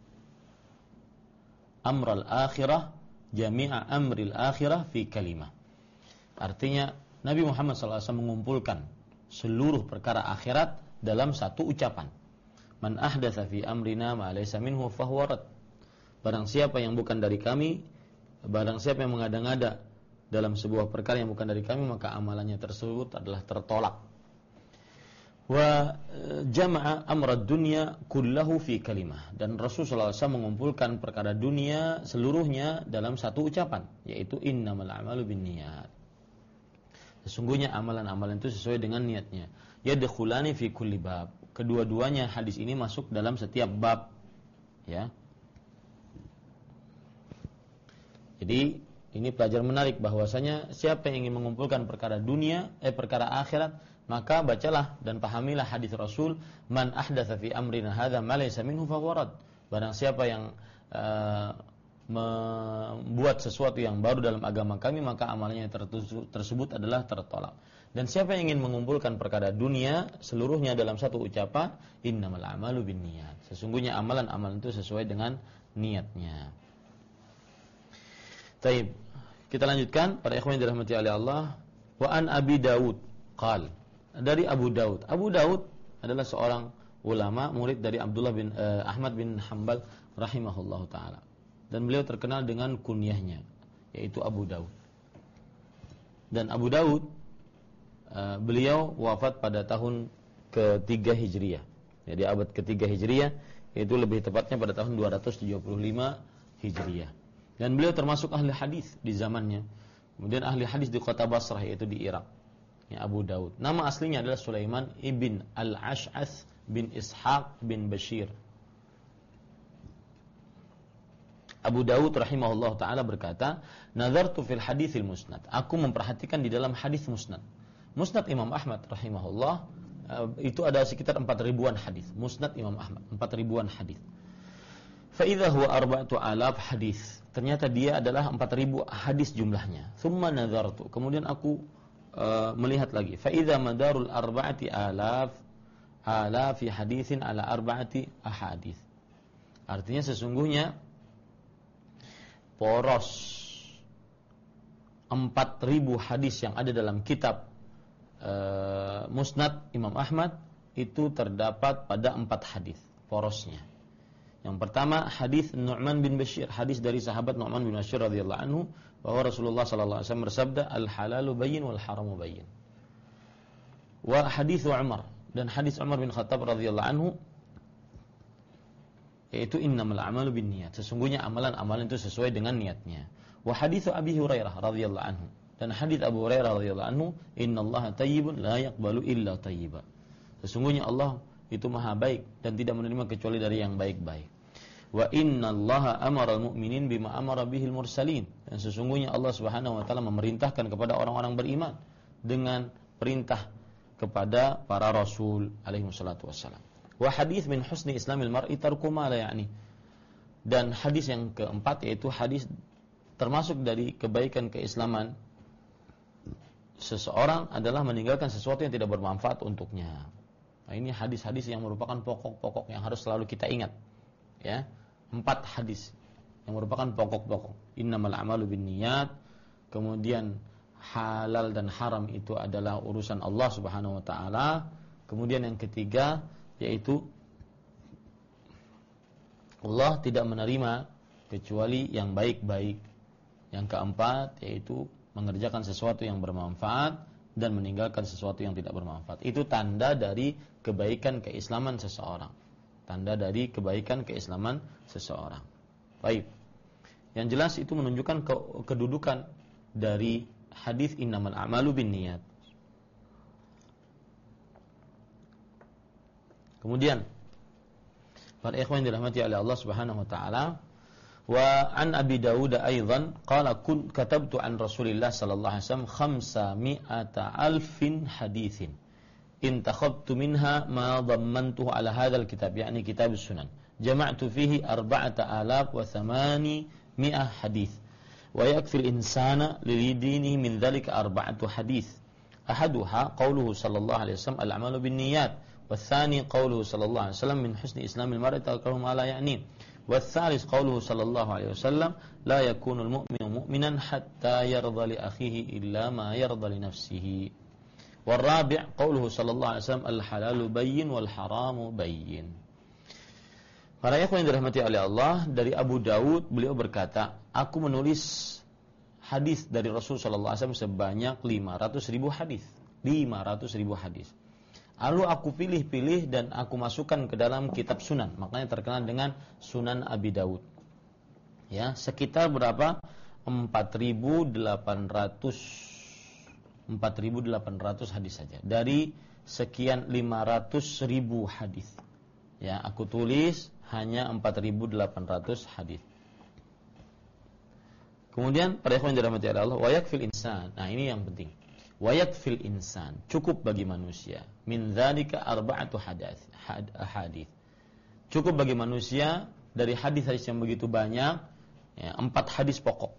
amral akhirah jami'a amril akhirah fi kalimah. Artinya Nabi Muhammad SAW mengumpulkan seluruh perkara akhirat dalam satu ucapan. Man ahdatsa fi amrina ma laysa minhu fahuwa rad. Barang siapa yang bukan dari kami, barang siapa yang mengada-ngada dalam sebuah perkara yang bukan dari kami, maka amalannya tersebut adalah tertolak. Wa jama'a amrad dunya kullahu fi kalimah. Dan Rasulullah SAW mengumpulkan perkara dunia seluruhnya dalam satu ucapan, yaitu innamal a'malu binniyat. Sesungguhnya amalan-amalan itu sesuai dengan niatnya. Yadkhulani fi kulli bab. Kedua-duanya hadis ini masuk dalam setiap bab, ya. Jadi ini pelajaran menarik bahwasanya siapa yang ingin mengumpulkan perkara dunia, perkara akhirat, maka bacalah dan pahamilah hadis Rasul, man ahdatsa fi amrina hadza ma laysa minhu fahuwa rad. Barang siapa yang membuat sesuatu yang baru dalam agama kami, maka amalnya tersebut adalah tertolak. Dan siapa yang ingin mengumpulkan perkara dunia seluruhnya dalam satu ucapan, innamal a'malu binniyat. Sesungguhnya amalan-amalan itu sesuai dengan niatnya. Baik, kita lanjutkan para ikhwan yang dirahmati oleh Allah. Wa an Abi Daud qal, dari Abu Daud. Abu Daud adalah seorang ulama, murid dari Abdullah bin Ahmad bin Hanbal rahimahullahu taala. Dan beliau terkenal dengan kunyahnya, yaitu Abu Daud. Dan Abu Daud beliau wafat pada tahun ke-3 Hijriah. Jadi abad ke-3 Hijriah, yaitu lebih tepatnya pada tahun 275 Hijriah. Dan beliau termasuk ahli hadis di zamannya. Kemudian ahli hadis di kota Basrah, yaitu di Irak. Ya, Abu Daud. Nama aslinya adalah Sulaiman ibn al-Ash'ath bin Ishaq bin Bashir. Abu Daud rahimahullah ta'ala berkata, nazartu fil hadithil musnad. Aku memperhatikan di dalam hadis musnad. Musnad Imam Ahmad rahimahullah, itu ada sekitar 4.000-an hadis. Musnad Imam Ahmad, 4.000-an hadis. Fa'idha huwa 4,000 hadis. Ternyata dia adalah 4.000 hadis jumlahnya. Thumma nazartu. Kemudian aku melihat lagi. Fa'idha madarul 4,000 fi hadithin ala 4 ahadith. Artinya sesungguhnya poros 4.000 hadis yang ada dalam kitab Musnad Imam Ahmad itu terdapat pada 4 hadis porosnya. Yang pertama hadis Nu'man bin Bashir, hadis dari sahabat Nu'man bin Bashir radhiyallahu anhu, bahwa Rasulullah sallallahu alaihi wasallam bersabda, al-halalu bayyin wal haramu bayyin. Wa hadis Umar, dan hadis Umar bin Khattab radhiyallahu anhu, yaitu innamal a'malu binniyat. Sesungguhnya amalan-amalan itu sesuai dengan niatnya. Wa hadis Abi Hurairah radhiyallahu anhu, dan hadis Abu Hurairah radhiyallahu anhu, innallaha thayyibun la yaqbalu illa thayyiba. Sesungguhnya Allah itu maha baik dan tidak menerima kecuali dari yang baik-baik. Wa innallaha amara al-mu'minin bima amara bihil mursalin. Dan sesungguhnya Allah Subhanahu wa taala memerintahkan kepada orang-orang beriman dengan perintah kepada para rasul alaihi wassalatu wassalam. Wa hadis min husni islamil mar'i tarku ma la ya'ni. Dan hadis yang keempat yaitu hadis termasuk dari kebaikan keislaman seseorang adalah meninggalkan sesuatu yang tidak bermanfaat untuknya. Nah, ini hadis-hadis yang merupakan pokok-pokok yang harus selalu kita ingat. Ya, 4 hadis yang merupakan pokok-pokok. Innamal a'malu binniyat. Kemudian halal dan haram itu adalah urusan Allah Subhanahu wa taala. Kemudian yang ketiga yaitu Allah tidak menerima kecuali yang baik-baik. Yang keempat yaitu mengerjakan sesuatu yang bermanfaat dan meninggalkan sesuatu yang tidak bermanfaat. Itu tanda dari kebaikan keislaman seseorang. Tanda dari kebaikan keislaman seseorang. Baik. Yang jelas itu menunjukkan kedudukan dari hadis innamal a'malu binniyat. Kemudian para ikhwan yang dirahmati oleh Allah Subhanahu wa taala, wa an Abi Dawud aidan qala katabtu an Rasulillah sallallahu alaihi wasallam 500,000 haditsin intakhabtu minha ma dhammantuhu ala hadzal kitab, yani kitab as-sunan, jama'tu fihi 4,800 hadits wa yakfi al-insana li dinihi min dhalika 4 hadits. Ahaduha qawluhu sallallahu alaihi wasallam al-'amalu binniyat, والثاني قوله صلى الله عليه وسلم من حسن إسلام المرء تركه ما لا يعنيه، والثالث قوله صلى الله عليه وسلم لا يكون المؤمن مؤمنا حتى يرضى لأخيه إلا ما يرضى لنفسه، والرابع قوله صلى الله عليه وسلم الحلال بين والحرام بين. Para ikhwan yang dirahmati oleh Allah, dari Abu Dawud beliau berkata, aku menulis hadis dari Rasul sallallahu alaihi wasallam sebanyak 500,000 hadis. 500,000 hadis. Lalu aku pilih-pilih dan aku masukkan ke dalam kitab Sunan. Makanya terkenal dengan Sunan Abi Dawud. Ya, sekitar berapa? 4.800 hadis saja. Dari sekian 500,000 hadis. Ya, aku tulis hanya 4.800 hadis. Kemudian pada ikhwan dirahmati Allah, wa yakfil insan. Nah, ini yang penting. Wa yakfil insan, cukup bagi manusia, min dzalika 4 hadits. Cukup bagi manusia dari hadis-hadis yang begitu banyak, ya, 4 hadis pokok.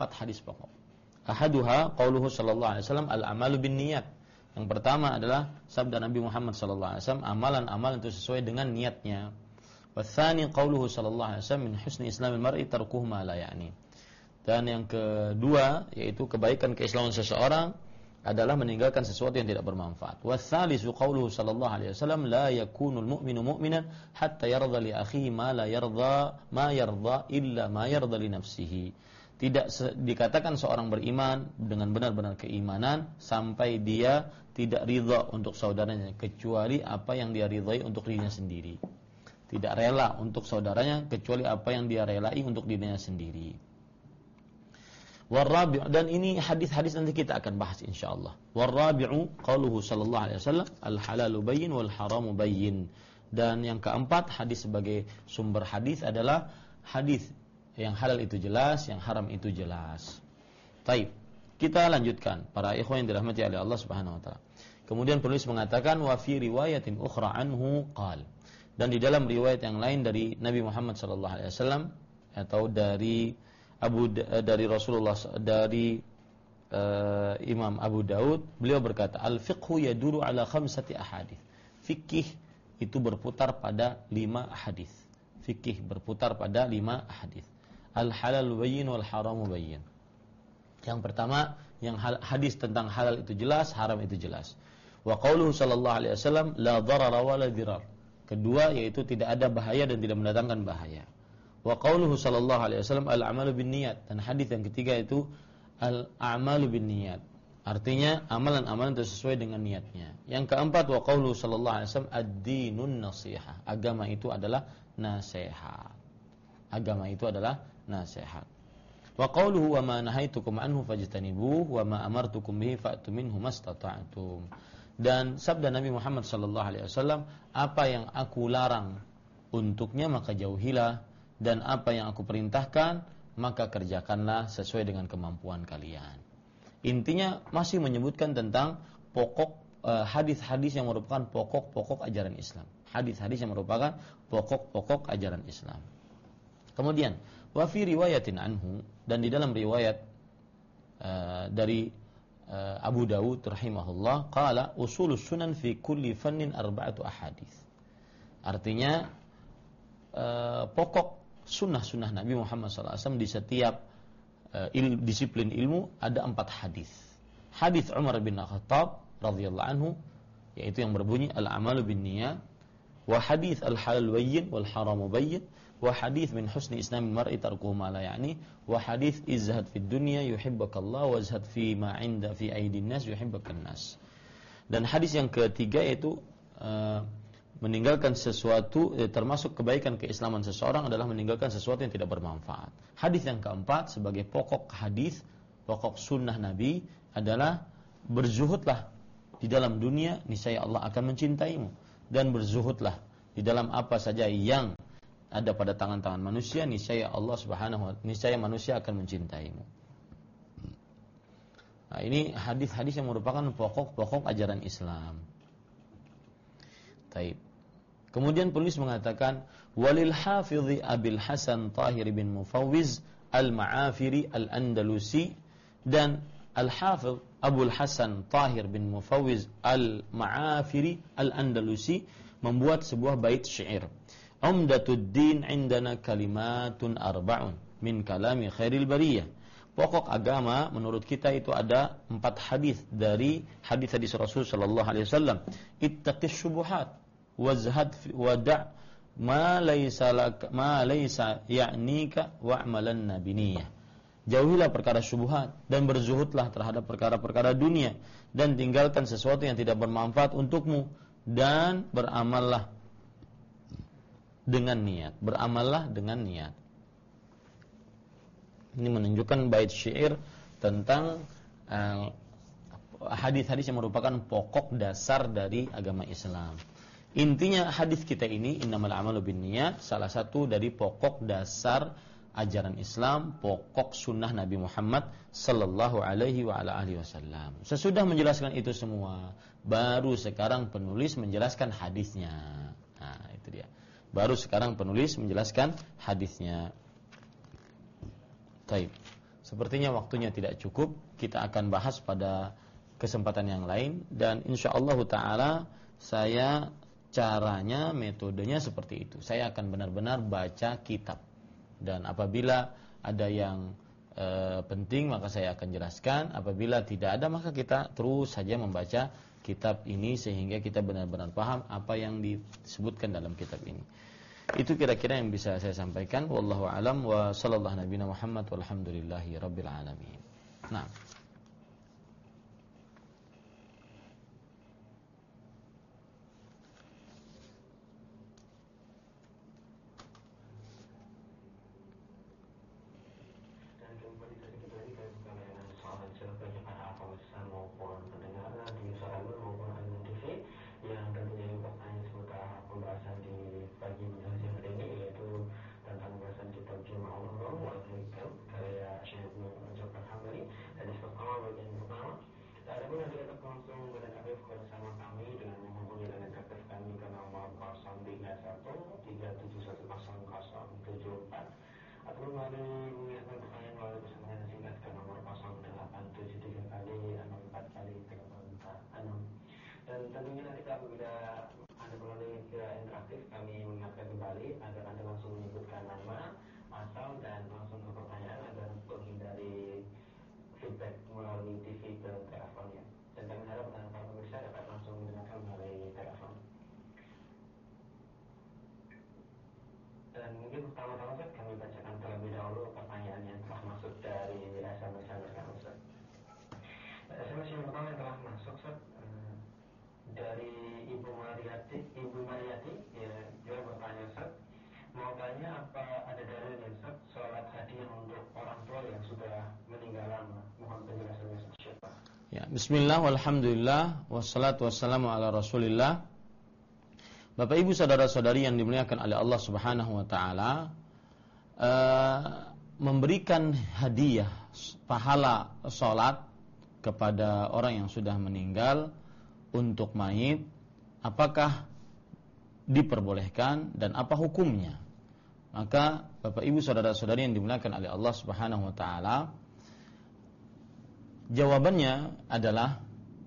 Ahaduha qauluhu sallallahu alaihi wasallam al-'amalu binniyat. Yang pertama adalah sabda Nabi Muhammad sallallahu alaihi wasallam, amalan-amalan itu sesuai dengan niatnya. Watsani qauluhu sallallahu alaihi wasallam min husni islamil mar'i tarkuhu ma la ya'ni. Dan yang kedua yaitu kebaikan keislaman seseorang adalah meninggalkan sesuatu yang tidak bermanfaat. Watsalisu qauluhu sallallahu alaihi wasallam la yakunul mu'minu mu'minan hatta yarda li akhihi ma yarda illa ma yarda li nafsihi. Tidak dikatakan seorang beriman dengan benar-benar keimanan sampai dia tidak ridha untuk saudaranya kecuali apa yang dia ridhai untuk dirinya sendiri. Tidak rela untuk saudaranya kecuali apa yang dia relai untuk dirinya sendiri. Warabi'u, dan ini hadis-hadis nanti kita akan bahas insyaallah. Warabi'u qauluhu sallallahu alaihi wasallam al-halalu bayyin wal haramu bayyin. Dan yang keempat, hadis sebagai sumber hadis adalah hadis yang halal itu jelas, yang haram itu jelas. Baik, kita lanjutkan para ikhwan yang dirahmati oleh Allah Subhanahu wa taala. Kemudian penulis mengatakan wa fi riwayatin ukhra anhu qal. Dan di dalam riwayat yang lain dari Nabi Muhammad sallallahu alaihi wasallam atau dari Rasulullah, dari Imam Abu Daud, beliau berkata, al-fiqhu yaduru ala 5 ahadits. Fikih itu berputar pada 5 hadis. Fikih berputar pada 5 hadis. Al-halal bayyin wal haramu bayyin. Yang pertama, yang hadis tentang halal itu jelas, haram itu jelas. Wa qauluhu sallallahu alaihi wasallam la darara wa la dirar. Kedua yaitu tidak ada bahaya dan tidak mendatangkan bahaya. Wa qauluhu sallallahu alaihi wasallam al-'amalu binniyat. Dan hadis yang ketiga itu al-'amalu binniyat. Artinya amalan-amalan itu sesuai dengan niatnya. Yang keempat wa qauluhu sallallahu alaihi wasallam ad-dinun nasihah. Agama itu adalah nasihat. Agama itu adalah nasihat. Wa qauluhu wa ma nahaitukum anhu fajtanibuhu wa ma amartukum bihi fa'tu minhu mastata'tum. Dan sabda Nabi Muhammad sallallahu alaihi wasallam, apa yang aku larang untuknya maka jauhilah, dan apa yang aku perintahkan maka kerjakanlah sesuai dengan kemampuan kalian. Intinya masih menyebutkan tentang pokok hadis-hadis yang merupakan pokok-pokok ajaran Islam. Hadis-hadis yang merupakan pokok-pokok ajaran Islam. Kemudian wa fi riwayatin anhu, dan di dalam riwayat dari Abu Dawud rahimahullah, qala usulus sunan fi kulli fannin arba'atu ahadits. Artinya pokok sunnah-sunnah Nabi Muhammad SAW di setiap disiplin ilmu ada 4 hadis. Hadis Umar bin Khattab radhiyallahu anhu, yaitu yang berbunyi al-amalu binniyat, wa hadis al-halal bayyin wal haramu bayyin, wa hadis min husni islamil mar'i tarkuhu ma la ya'ni, wa hadis izhad fid dunya yuhibbukallah wa izhad fi ma 'inda fi aydin nas yuhibbukan nas. Dan hadis yang ketiga yaitu meninggalkan sesuatu, termasuk kebaikan keislaman seseorang adalah meninggalkan sesuatu yang tidak bermanfaat. Hadis yang keempat sebagai pokok hadis, pokok sunnah Nabi adalah berzuhudlah di dalam dunia, niscaya Allah akan mencintaimu, dan berzuhudlah di dalam apa saja yang ada pada tangan-tangan manusia, niscaya Allah Subhanahu wa taala, niscaya manusia akan mencintaimu. Nah, ini hadis-hadis yang merupakan pokok-pokok ajaran Islam. Taib. Kemudian penulis mengatakan walil hafidhi Abil Hasan Tahir bin Mufawwiz al-Ma'afiri al-Andalusi, dan al-Hafidh Abul Hasan Tahir bin Mufawwiz al-Ma'afiri al-Andalusi membuat sebuah bait syair. Umdatuddin indana kalimatun arba'un min kalami khairil bariyah. Pokok agama menurut kita itu ada 4 hadis dari hadis-hadis Rasul sallallahu alaihi wasallam. Ittaqis syubuhat wazhad wada' ma laysa ya'nika wa'malanna biniyah. Jauhilah perkara syubhat dan berzuhudlah terhadap perkara-perkara dunia, dan tinggalkan sesuatu yang tidak bermanfaat untukmu, dan beramallah dengan niat. Beramallah dengan niat. Ini menunjukkan bait syair tentang hadis-hadis yang merupakan pokok dasar dari agama Islam. Intinya hadis kita ini, innamal a'malu binniyat, salah satu dari pokok dasar ajaran Islam, pokok sunnah Nabi Muhammad sallallahu alaihi wa ala alihi wasallam. Sesudah menjelaskan itu semua, baru sekarang penulis menjelaskan hadisnya. Nah, itu dia. Baru sekarang penulis menjelaskan hadisnya. Baik. Sepertinya waktunya tidak cukup, kita akan bahas pada kesempatan yang lain, dan insyaallah taala saya caranya, metodenya seperti itu. Saya akan benar-benar baca kitab, dan apabila ada yang penting maka saya akan jelaskan. Apabila tidak ada maka kita terus saja membaca kitab ini sehingga kita benar-benar paham apa yang disebutkan dalam kitab ini. Itu kira-kira yang bisa saya sampaikan. Wallahu a'lam wa sallallahu nabiyana Muhammad walhamdulillahi rabbil alamin. Nah, dan tentunya nanti apabila Anda melalui interaktif, kami mengingatkan kembali agar Anda langsung menyebutkan nama, asal, dan langsung ke pertanyaan agar menghindari feedback melalui TV ke teleponnya. Dan kami harap para pemirsa dapat langsung mendengarkan melalui telepon. Dan mungkin pertama-tama kami bacakan terlebih dahulu pertanyaan yang telah masuk dari SMS kami. SMS yang pertama yang telah masuk dari Ibu Mariati, ya, dia bertanya, Ustaz, mau tanya apa ada dalilnya, Ustaz, sholat hadiah untuk orang tua yang sudah meninggal lama? Mohon penjelasannya, Ustaz. Ya, bismillah walhamdulillah wassalatu wassalamu ala Rasulillah. Bapak Ibu saudara-saudari yang dimuliakan oleh Allah Subhanahu wa taala, memberikan hadiah pahala sholat kepada orang yang sudah meninggal untuk mayit, apakah diperbolehkan dan apa hukumnya? Maka Bapak Ibu saudara-saudari yang dimuliakan oleh Allah Subhanahu wa taala, Jawabannya adalah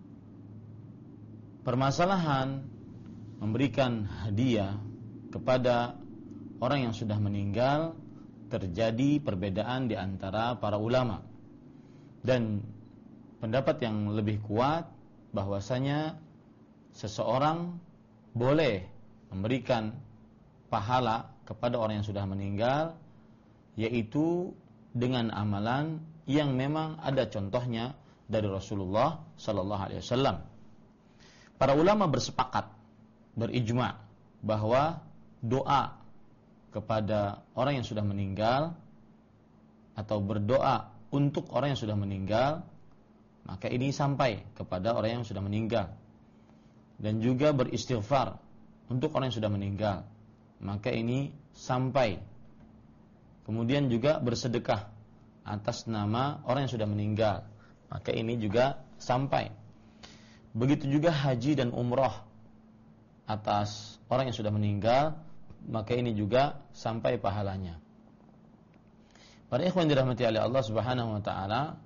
permasalahan memberikan hadiah kepada orang yang sudah meninggal terjadi perbedaan di antara para ulama. Dan pendapat yang lebih kuat bahwasanya seseorang boleh memberikan pahala kepada orang yang sudah meninggal, yaitu dengan amalan yang memang ada contohnya dari Rasulullah sallallahu alaihi wasallam. Para ulama bersepakat, berijma bahwa doa kepada orang yang sudah meninggal atau berdoa untuk orang yang sudah meninggal, maka ini sampai kepada orang yang sudah meninggal. Dan juga beristighfar untuk orang yang sudah meninggal, maka ini sampai. Kemudian juga bersedekah atas nama orang yang sudah meninggal, maka ini juga sampai. Begitu juga haji dan umrah atas orang yang sudah meninggal, maka ini juga sampai pahalanya. Para ikhwan dirahmati oleh Allah Subhanahu wa taala,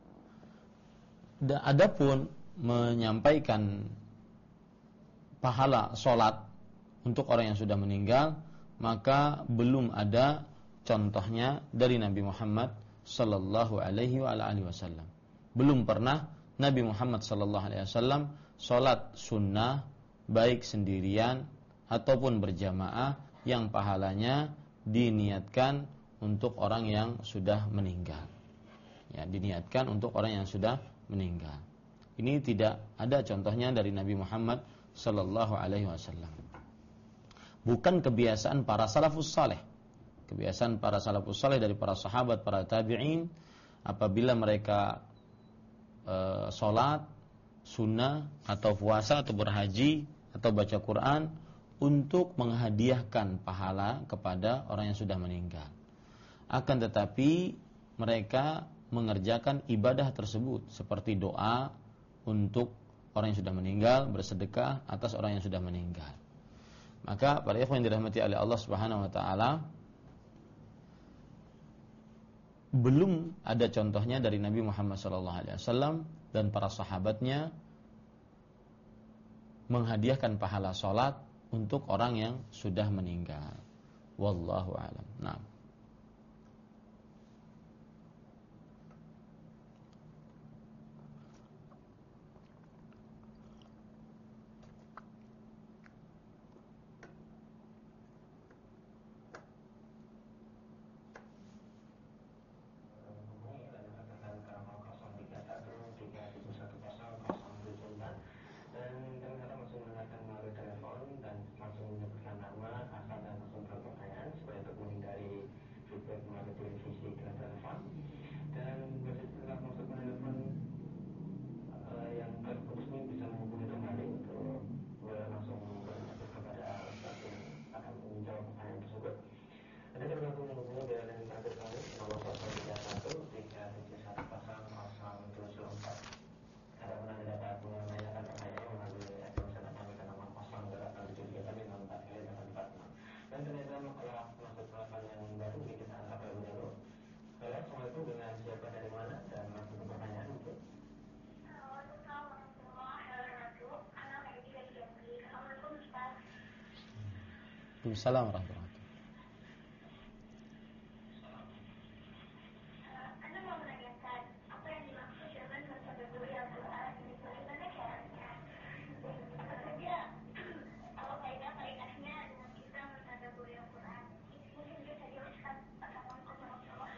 adapun menyampaikan pahala salat untuk orang yang sudah meninggal, maka belum ada contohnya dari Nabi Muhammad sallallahu alaihi wasallam. Belum pernah Nabi Muhammad sallallahu alaihi wasallam salat sunnah baik sendirian ataupun berjamaah yang pahalanya diniatkan untuk orang yang sudah meninggal. Ya, diniatkan untuk orang yang sudah meninggal. Ini tidak ada contohnya dari Nabi Muhammad sallallahu alaihi wasallam. Bukan kebiasaan para salafus saleh. Kebiasaan para salafus saleh dari para sahabat, para tabi'in, apabila mereka salat sunnah atau puasa atau berhaji atau baca Quran untuk menghadiahkan pahala kepada orang yang sudah meninggal. Akan tetapi mereka mengerjakan ibadah tersebut seperti doa untuk orang yang sudah meninggal, bersedekah atas orang yang sudah meninggal. Maka para ikhwan yang dirahmati oleh Allah Subhanahu wa taala, belum ada contohnya dari Nabi Muhammad SAW dan para sahabatnya menghadiahkan pahala salat untuk orang yang sudah meninggal. Wallahu a'lam. Nah. Assalamualaikum warahmatullahi wabarakatuh. Anda mau menanyakan apa yang dimaksud dengan mentadabburi Al-Quran? Bagaimana caranya? Apa saja kalau kaidah-kaidahnya dengan kita mentadabburi Al-Quran? Mungkin bisa dijelaskan. Assalamualaikum warahmatullahi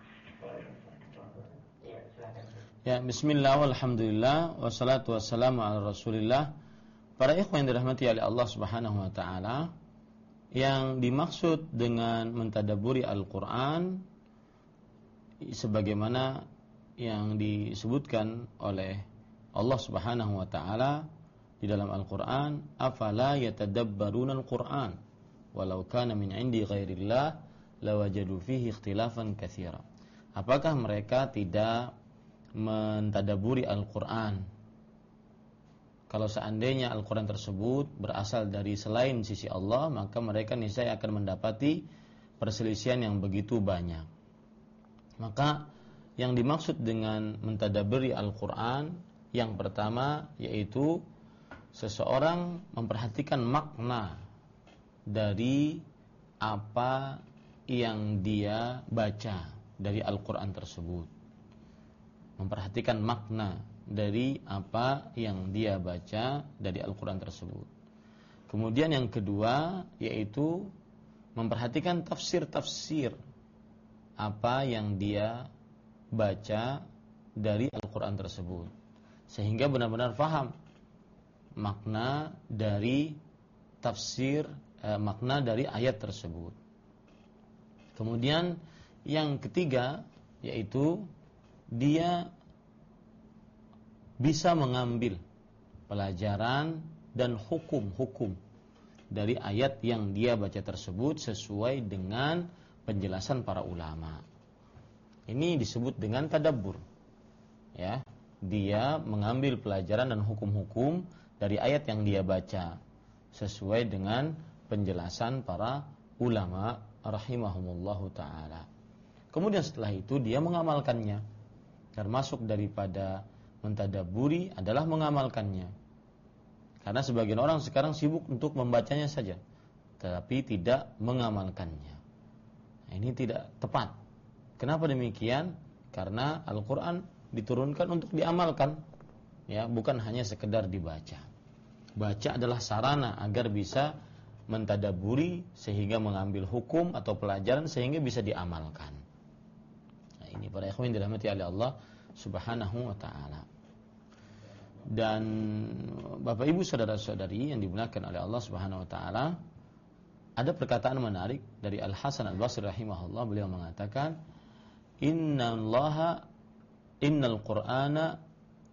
wabarakatuh. Ya, bismillah walhamdulillah wassalatu wassalamu ala Rasulillah. Para ikhwan yang dirahmati oleh Allah Subhanahu wa taala, yang dimaksud dengan mentadabburi Al-Quran sebagaimana yang disebutkan oleh Allah Subhanahu wa taala di dalam Al-Quran, afala yatadabbaruna Al-Quran walau kana min indi ghairillah lawajadu fihi ikhtilafan katsira. Apakah mereka tidak mentadabburi Al-Quran? Kalau seandainya Al-Quran tersebut berasal dari selain sisi Allah, maka mereka niscaya akan mendapati perselisihan yang begitu banyak. Maka Yang dimaksud dengan mentadabburi Al-Quran, yang pertama yaitu seseorang memperhatikan makna dari apa yang dia baca dari Al-Quran tersebut. Memperhatikan makna dari apa yang dia baca dari Al-Quran tersebut. Kemudian yang kedua yaitu memperhatikan tafsir-tafsir apa yang dia baca dari Al-Quran tersebut, sehingga benar-benar faham makna dari tafsir, makna dari ayat tersebut. Kemudian yang ketiga yaitu dia bisa mengambil pelajaran dan hukum-hukum dari ayat yang dia baca tersebut sesuai dengan penjelasan para ulama. Ini disebut dengan tadabbur. Ya, dia mengambil pelajaran dan hukum-hukum dari ayat yang dia baca sesuai dengan penjelasan para ulama rahimahumullahu taala. Kemudian setelah itu dia mengamalkannya. Termasuk daripada mentadabburi adalah mengamalkannya. Karena sebagian orang sekarang sibuk untuk membacanya saja, tetapi tidak mengamalkannya. Nah, ini tidak tepat. Kenapa demikian? Karena Al-Quran diturunkan untuk diamalkan, ya, bukan hanya sekedar dibaca. Baca adalah sarana agar bisa mentadabburi sehingga mengambil hukum atau pelajaran sehingga bisa diamalkan. Nah, ini para ikhwan dirahmati oleh Allah Subhanahu wa taala. Dan Bapak Ibu saudara-saudari yang dimuliakan oleh Allah Subhanahu wa taala, ada perkataan menarik dari Al-Hasan Al-Basri rahimahullah. Beliau mengatakan, Innal Qur'ana,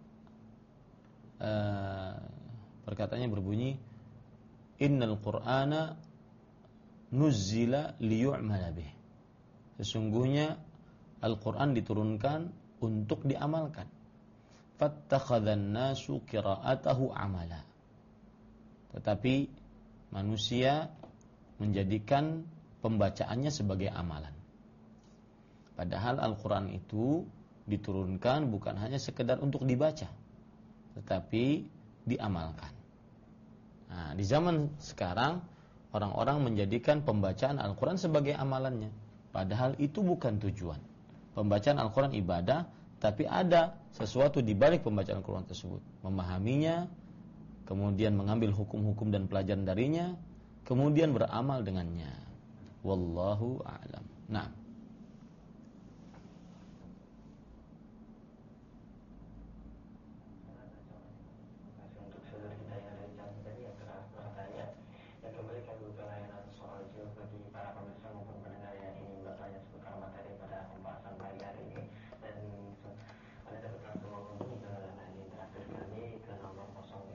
perkataannya berbunyi, Innal Qur'ana nuzzila liyu'mala bih. Sesungguhnya Al-Quran diturunkan untuk diamalkan. Fattakhadhan nasu qira'atahu amala. Tetapi manusia menjadikan pembacaannya sebagai amalan. Padahal Al-Quran itu diturunkan bukan hanya sekedar untuk dibaca, tetapi diamalkan. Nah, di zaman sekarang orang-orang menjadikan pembacaan Al-Quran sebagai amalannya. Padahal itu bukan tujuan. Pembacaan Al-Quran ibadah, tapi ada sesuatu di balik pembacaan Al-Quran tersebut. Memahaminya, kemudian mengambil hukum-hukum dan pelajaran darinya, kemudian beramal dengannya. Wallahu a'lam. Nah, untuk saudara kita yang ada di channel tadi yang telah bertanya, dan kembali ke layanan soal jawab bagi para pemirsa maupun pendengar yang ingin bertanya seputar materi pada pembahasan pagi hari ini. Dan Anda dapat langsung menghubungi ke line interaktif kami ke nomor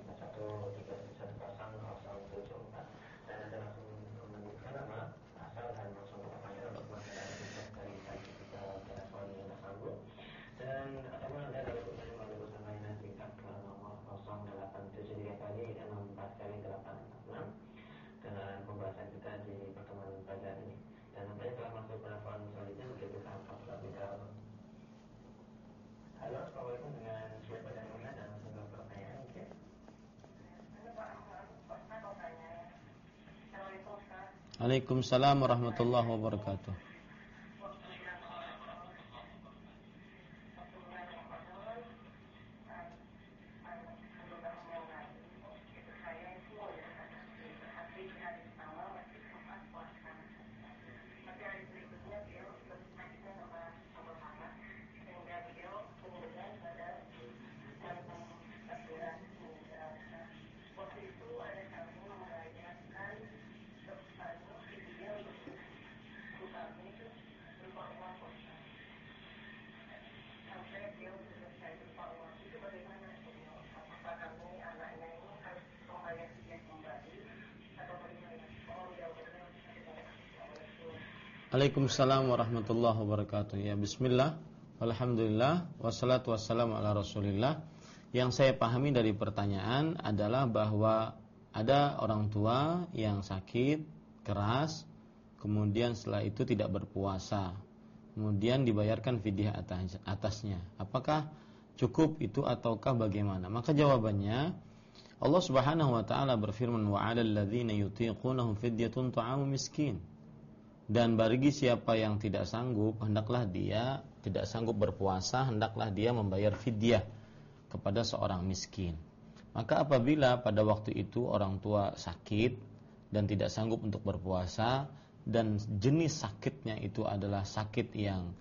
0313100074, dan Anda langsung menyebutkan nama, asal, dan langsung pertanyaan untuk masyarakat dari tadi kita telepon yang tersambung. Dan ataupun Anda dapat bertanya melalui pesan layanan singkat ke nomor 0873 kali 64 kali 846 dengan pembahasan kita di pertemuan pagi hari ini. Dan nampaknya telah masuk penelpon selanjutnya, mungkin kita angkat terlebih dahulu. Halo, assalamualaikum, dengan siapa dan mana, dan langsung ke pertanyaan mungkin. Waalaikumsalam warahmatullahi wabarakatuh. Waalaikumsalam warahmatullahi wabarakatuh. Ya, bismillah, alhamdulillah, wassalatu wassalamu ala rasulillah. Yang saya pahami dari pertanyaan adalah bahwa ada orang tua yang sakit keras, kemudian setelah itu tidak berpuasa. kemudian dibayarkan fidyah atasnya. Apakah cukup itu ataukah bagaimana? Maka jawabannya, Allah Subhanahu wa taala berfirman, wa 'alal ladzina yutiqunahu fidyatun ta'amu miskin. Dan bagi siapa yang tidak sanggup, tidak sanggup berpuasa, hendaklah dia membayar fidyah kepada seorang miskin. Maka apabila pada waktu itu orang tua sakit dan tidak sanggup untuk berpuasa, dan jenis sakitnya itu adalah sakit yang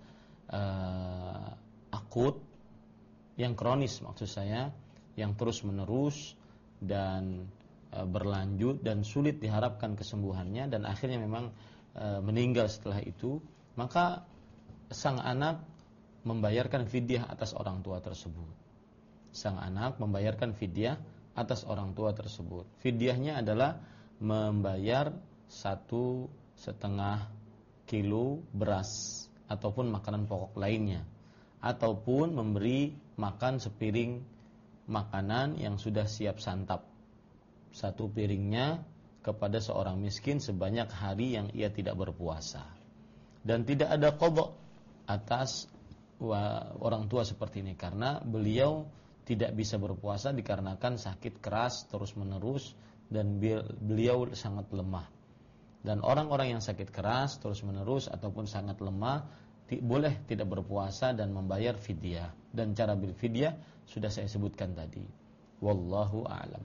akut, yang kronis maksud saya, yang terus menerus dan berlanjut dan sulit diharapkan kesembuhannya, dan akhirnya memang meninggal setelah itu, maka sang anak membayarkan fidyah atas orang tua tersebut. Sang anak membayarkan fidyah atas orang tua tersebut. Fidyahnya adalah membayar 1,5 kilo beras ataupun makanan pokok lainnya, ataupun memberi makan sepiring makanan yang sudah siap santap, 1 piringnya kepada seorang miskin sebanyak hari yang ia tidak berpuasa. Dan tidak ada qadha atas orang tua seperti ini, karena beliau tidak bisa berpuasa dikarenakan sakit keras terus menerus dan beliau sangat lemah. Dan orang-orang yang sakit keras terus menerus ataupun sangat lemah boleh tidak berpuasa dan membayar fidyah. Dan cara berfidyah sudah saya sebutkan tadi. Wallahu a'lam.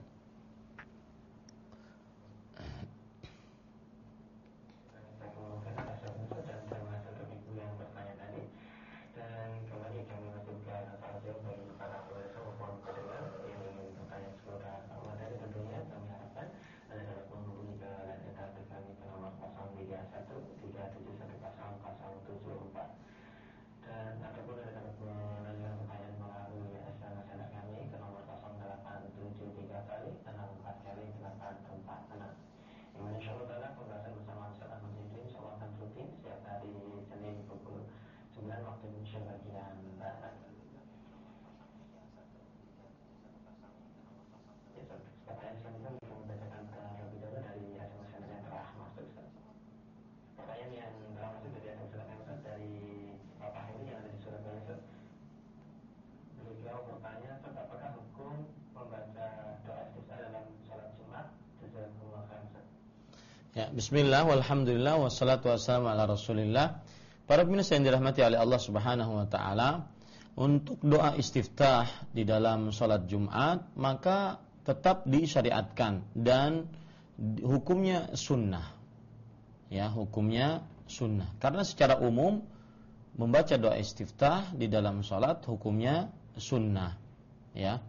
Ya, bismillah, walhamdulillah, wassalatu wassalamu ala rasulillah. Para pemirsa yang dirahmati oleh Allah Subhanahu wa ta'ala, untuk doa istiftah di dalam sholat Jumat maka tetap disyariatkan dan hukumnya sunnah. Ya, hukumnya sunnah. Karena secara umum membaca doa istiftah di dalam sholat hukumnya sunnah. Ya,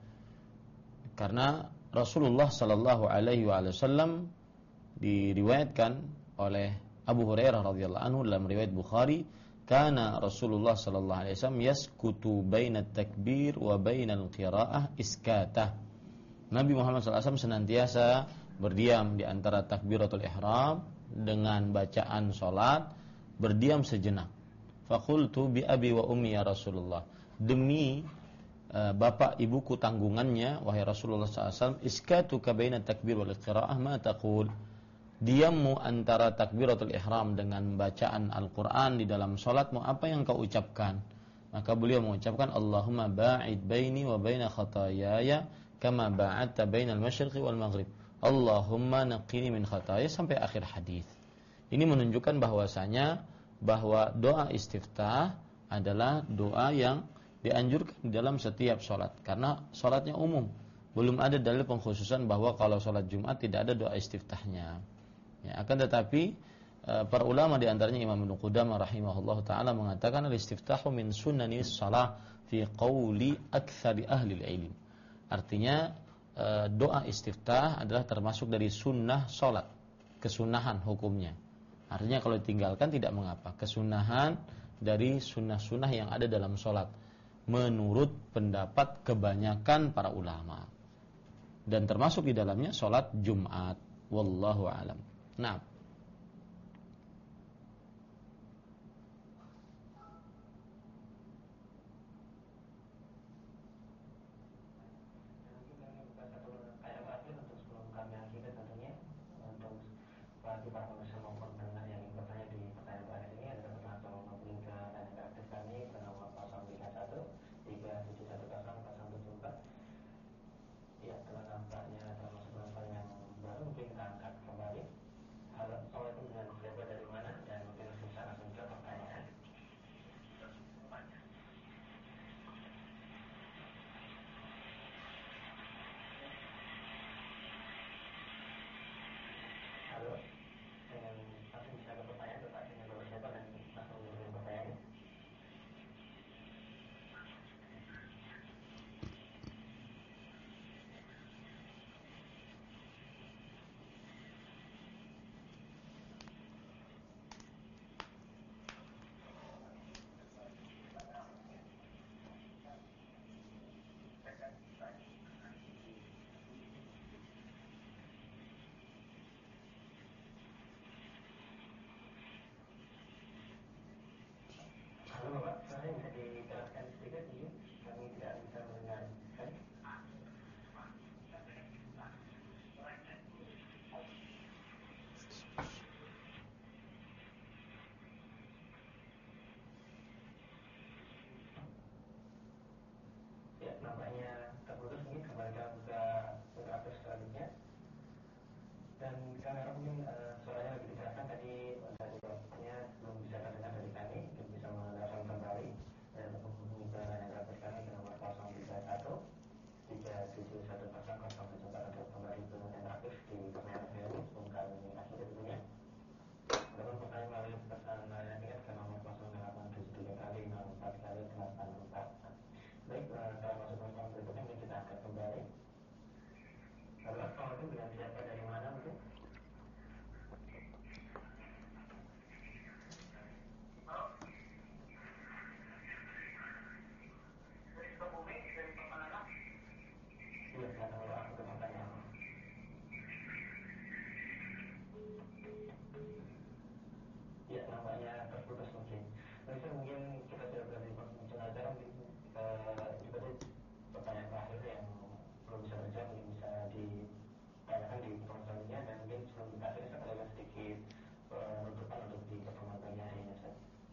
karena Rasulullah sallallahu alaihi wasallam diriwayatkan oleh Abu Hurairah radhiyallahu anhu dalam riwayat Bukhari, kana Rasulullah sallallahu alaihi wasallam yaskutu bainat takbir wa bainal qiraah iskatah. Nabi Muhammad sallallahu alaihi wasallam senantiasa berdiam di antara takbiratul ihram dengan bacaan salat, berdiam sejenak. Faqultu bi abi wa ummi ya Rasulullah, demi bapak ibuku tanggungannya wahai Rasulullah sallallahu alaihi wasallam, iskatuka bainat takbir wal qiraah ma taqul, diammu antara takbiratul ihram dengan bacaan Al-Quran di dalam salatmu, apa yang kau ucapkan? Maka beliau mengucapkan, Allahumma ba'id baini wa baina khatayaya kama ba'adta bainal masyriqi wal maghrib, Allahumma naqqini min khataya, sampai akhir hadis. Ini menunjukkan bahwasanya bahwa doa istiftah adalah doa yang dianjurkan di dalam setiap salat, karena salatnya umum. Belum ada dalil pengkhususan bahwa kalau salat Jumat tidak ada doa istiftahnya. Ya, akan tetapi para ulama di antaranya Imam Ibnu Qudamah rahimahullah taala mengatakan al-istiftahu min sunnanis shalah fi qauli aktsari ahli ilm. Artinya doa istiftah adalah termasuk dari sunnah salat, kesunahan hukumnya. Artinya kalau ditinggalkan tidak mengapa, kesunahan dari sunnah-sunnah yang ada dalam salat menurut pendapat kebanyakan para ulama. Dan termasuk di dalamnya salat Jumat. Wallahu a'lam. Nah,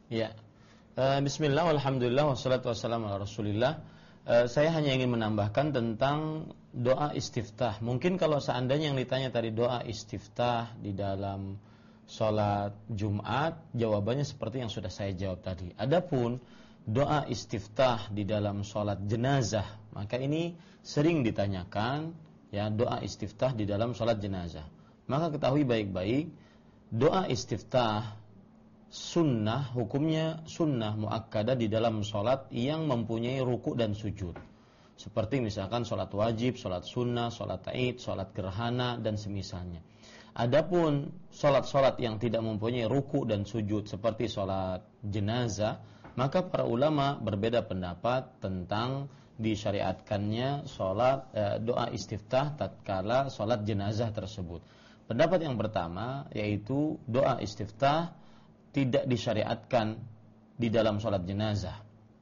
Ya. Bismillah, alhamdulillah, wassalatu wassalamu ala rasulillah. Saya hanya ingin menambahkan tentang doa istiftah. Mungkin kalau seandainya yang ditanya tadi doa istiftah di dalam sholat Jumat, jawabannya seperti yang sudah saya jawab tadi. Adapun doa istiftah di dalam sholat jenazah, maka ini sering ditanyakan, ya, doa istiftah di dalam sholat jenazah. Maka ketahui baik-baik, doa istiftah sunnah, hukumnya sunnah muakkadah di dalam sholat yang mempunyai ruku dan sujud. Seperti misalkan sholat wajib, sholat sunnah, sholat taid, sholat gerhana, dan semisalnya. Adapun sholat-sholat yang tidak mempunyai ruku dan sujud seperti sholat jenazah, maka para ulama berbeda pendapat tentang disyariatkannya sholat doa istiftah tatkala sholat jenazah tersebut. Pendapat yang pertama yaitu doa istiftah tidak disyariatkan di dalam sholat jenazah.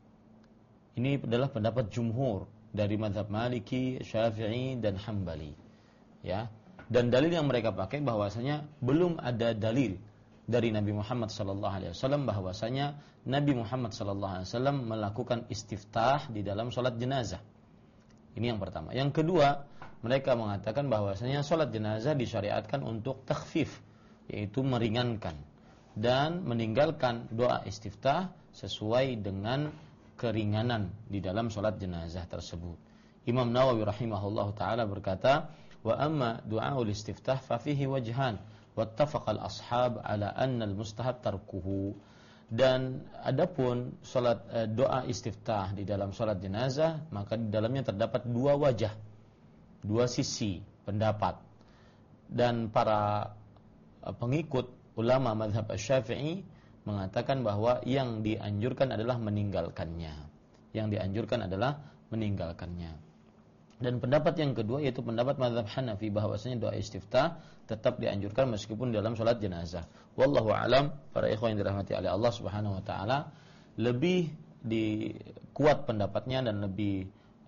Ini adalah pendapat jumhur dari mazhab Maliki, Syafi'i, dan Hambali. Ya. Dan dalil yang mereka pakai bahwasanya belum ada dalil dari Nabi Muhammad SAW bahwasanya Nabi Muhammad SAW melakukan istiftah di dalam sholat jenazah. Ini yang pertama. Yang kedua, mereka mengatakan bahwasanya sholat jenazah disyariatkan untuk takhfif, yaitu meringankan dan meninggalkan doa istiftah sesuai dengan keringanan di dalam sholat jenazah tersebut. Imam Nawawi rahimahullah ta'ala berkata, wa amma du'aul istiftah fa fihi wajhan wattafaqal ashab ala anna al-mustahab tarkuhu. Dan adapun salat doa istiftah di dalam salat jenazah, maka di dalamnya terdapat dua wajah, dua sisi pendapat. Dan para pengikut ulama mazhab Asy-Syafi'i mengatakan bahwa yang dianjurkan adalah meninggalkannya. Yang dianjurkan adalah meninggalkannya. Dan pendapat yang kedua yaitu pendapat mazhab Hanafi bahwasanya doa istiftah tetap dianjurkan meskipun dalam salat jenazah. Wallahu a'lam. Para ikhwan yang dirahmati oleh Allah Subhanahu wa taala, lebih kuat pendapatnya dan lebih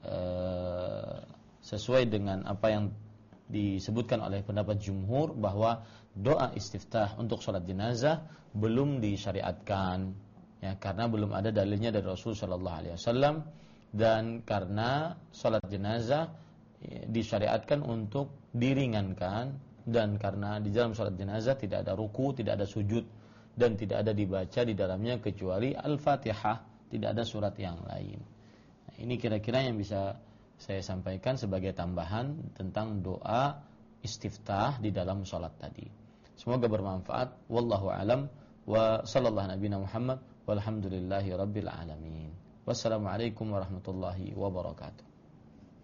sesuai dengan apa yang disebutkan oleh pendapat jumhur bahwa doa istiftah untuk sholat jenazah belum disyariatkan, ya, karena belum ada dalilnya dari Rasul sallallahu alaihi wasallam, dan karena sholat jenazah disyariatkan untuk diringankan, dan karena di dalam sholat jenazah tidak ada ruku, tidak ada sujud, dan tidak ada dibaca di dalamnya kecuali Al-Fatihah, tidak ada surat yang lain. Nah, ini kira-kira yang bisa saya sampaikan sebagai tambahan tentang doa istiftah di dalam sholat tadi. Semoga bermanfaat. Wallahu alam wa sallallahu nabiyana Muhammad walhamdulillahi rabbil alamin. Wassalamualaikum warahmatullahi wabarakatuh.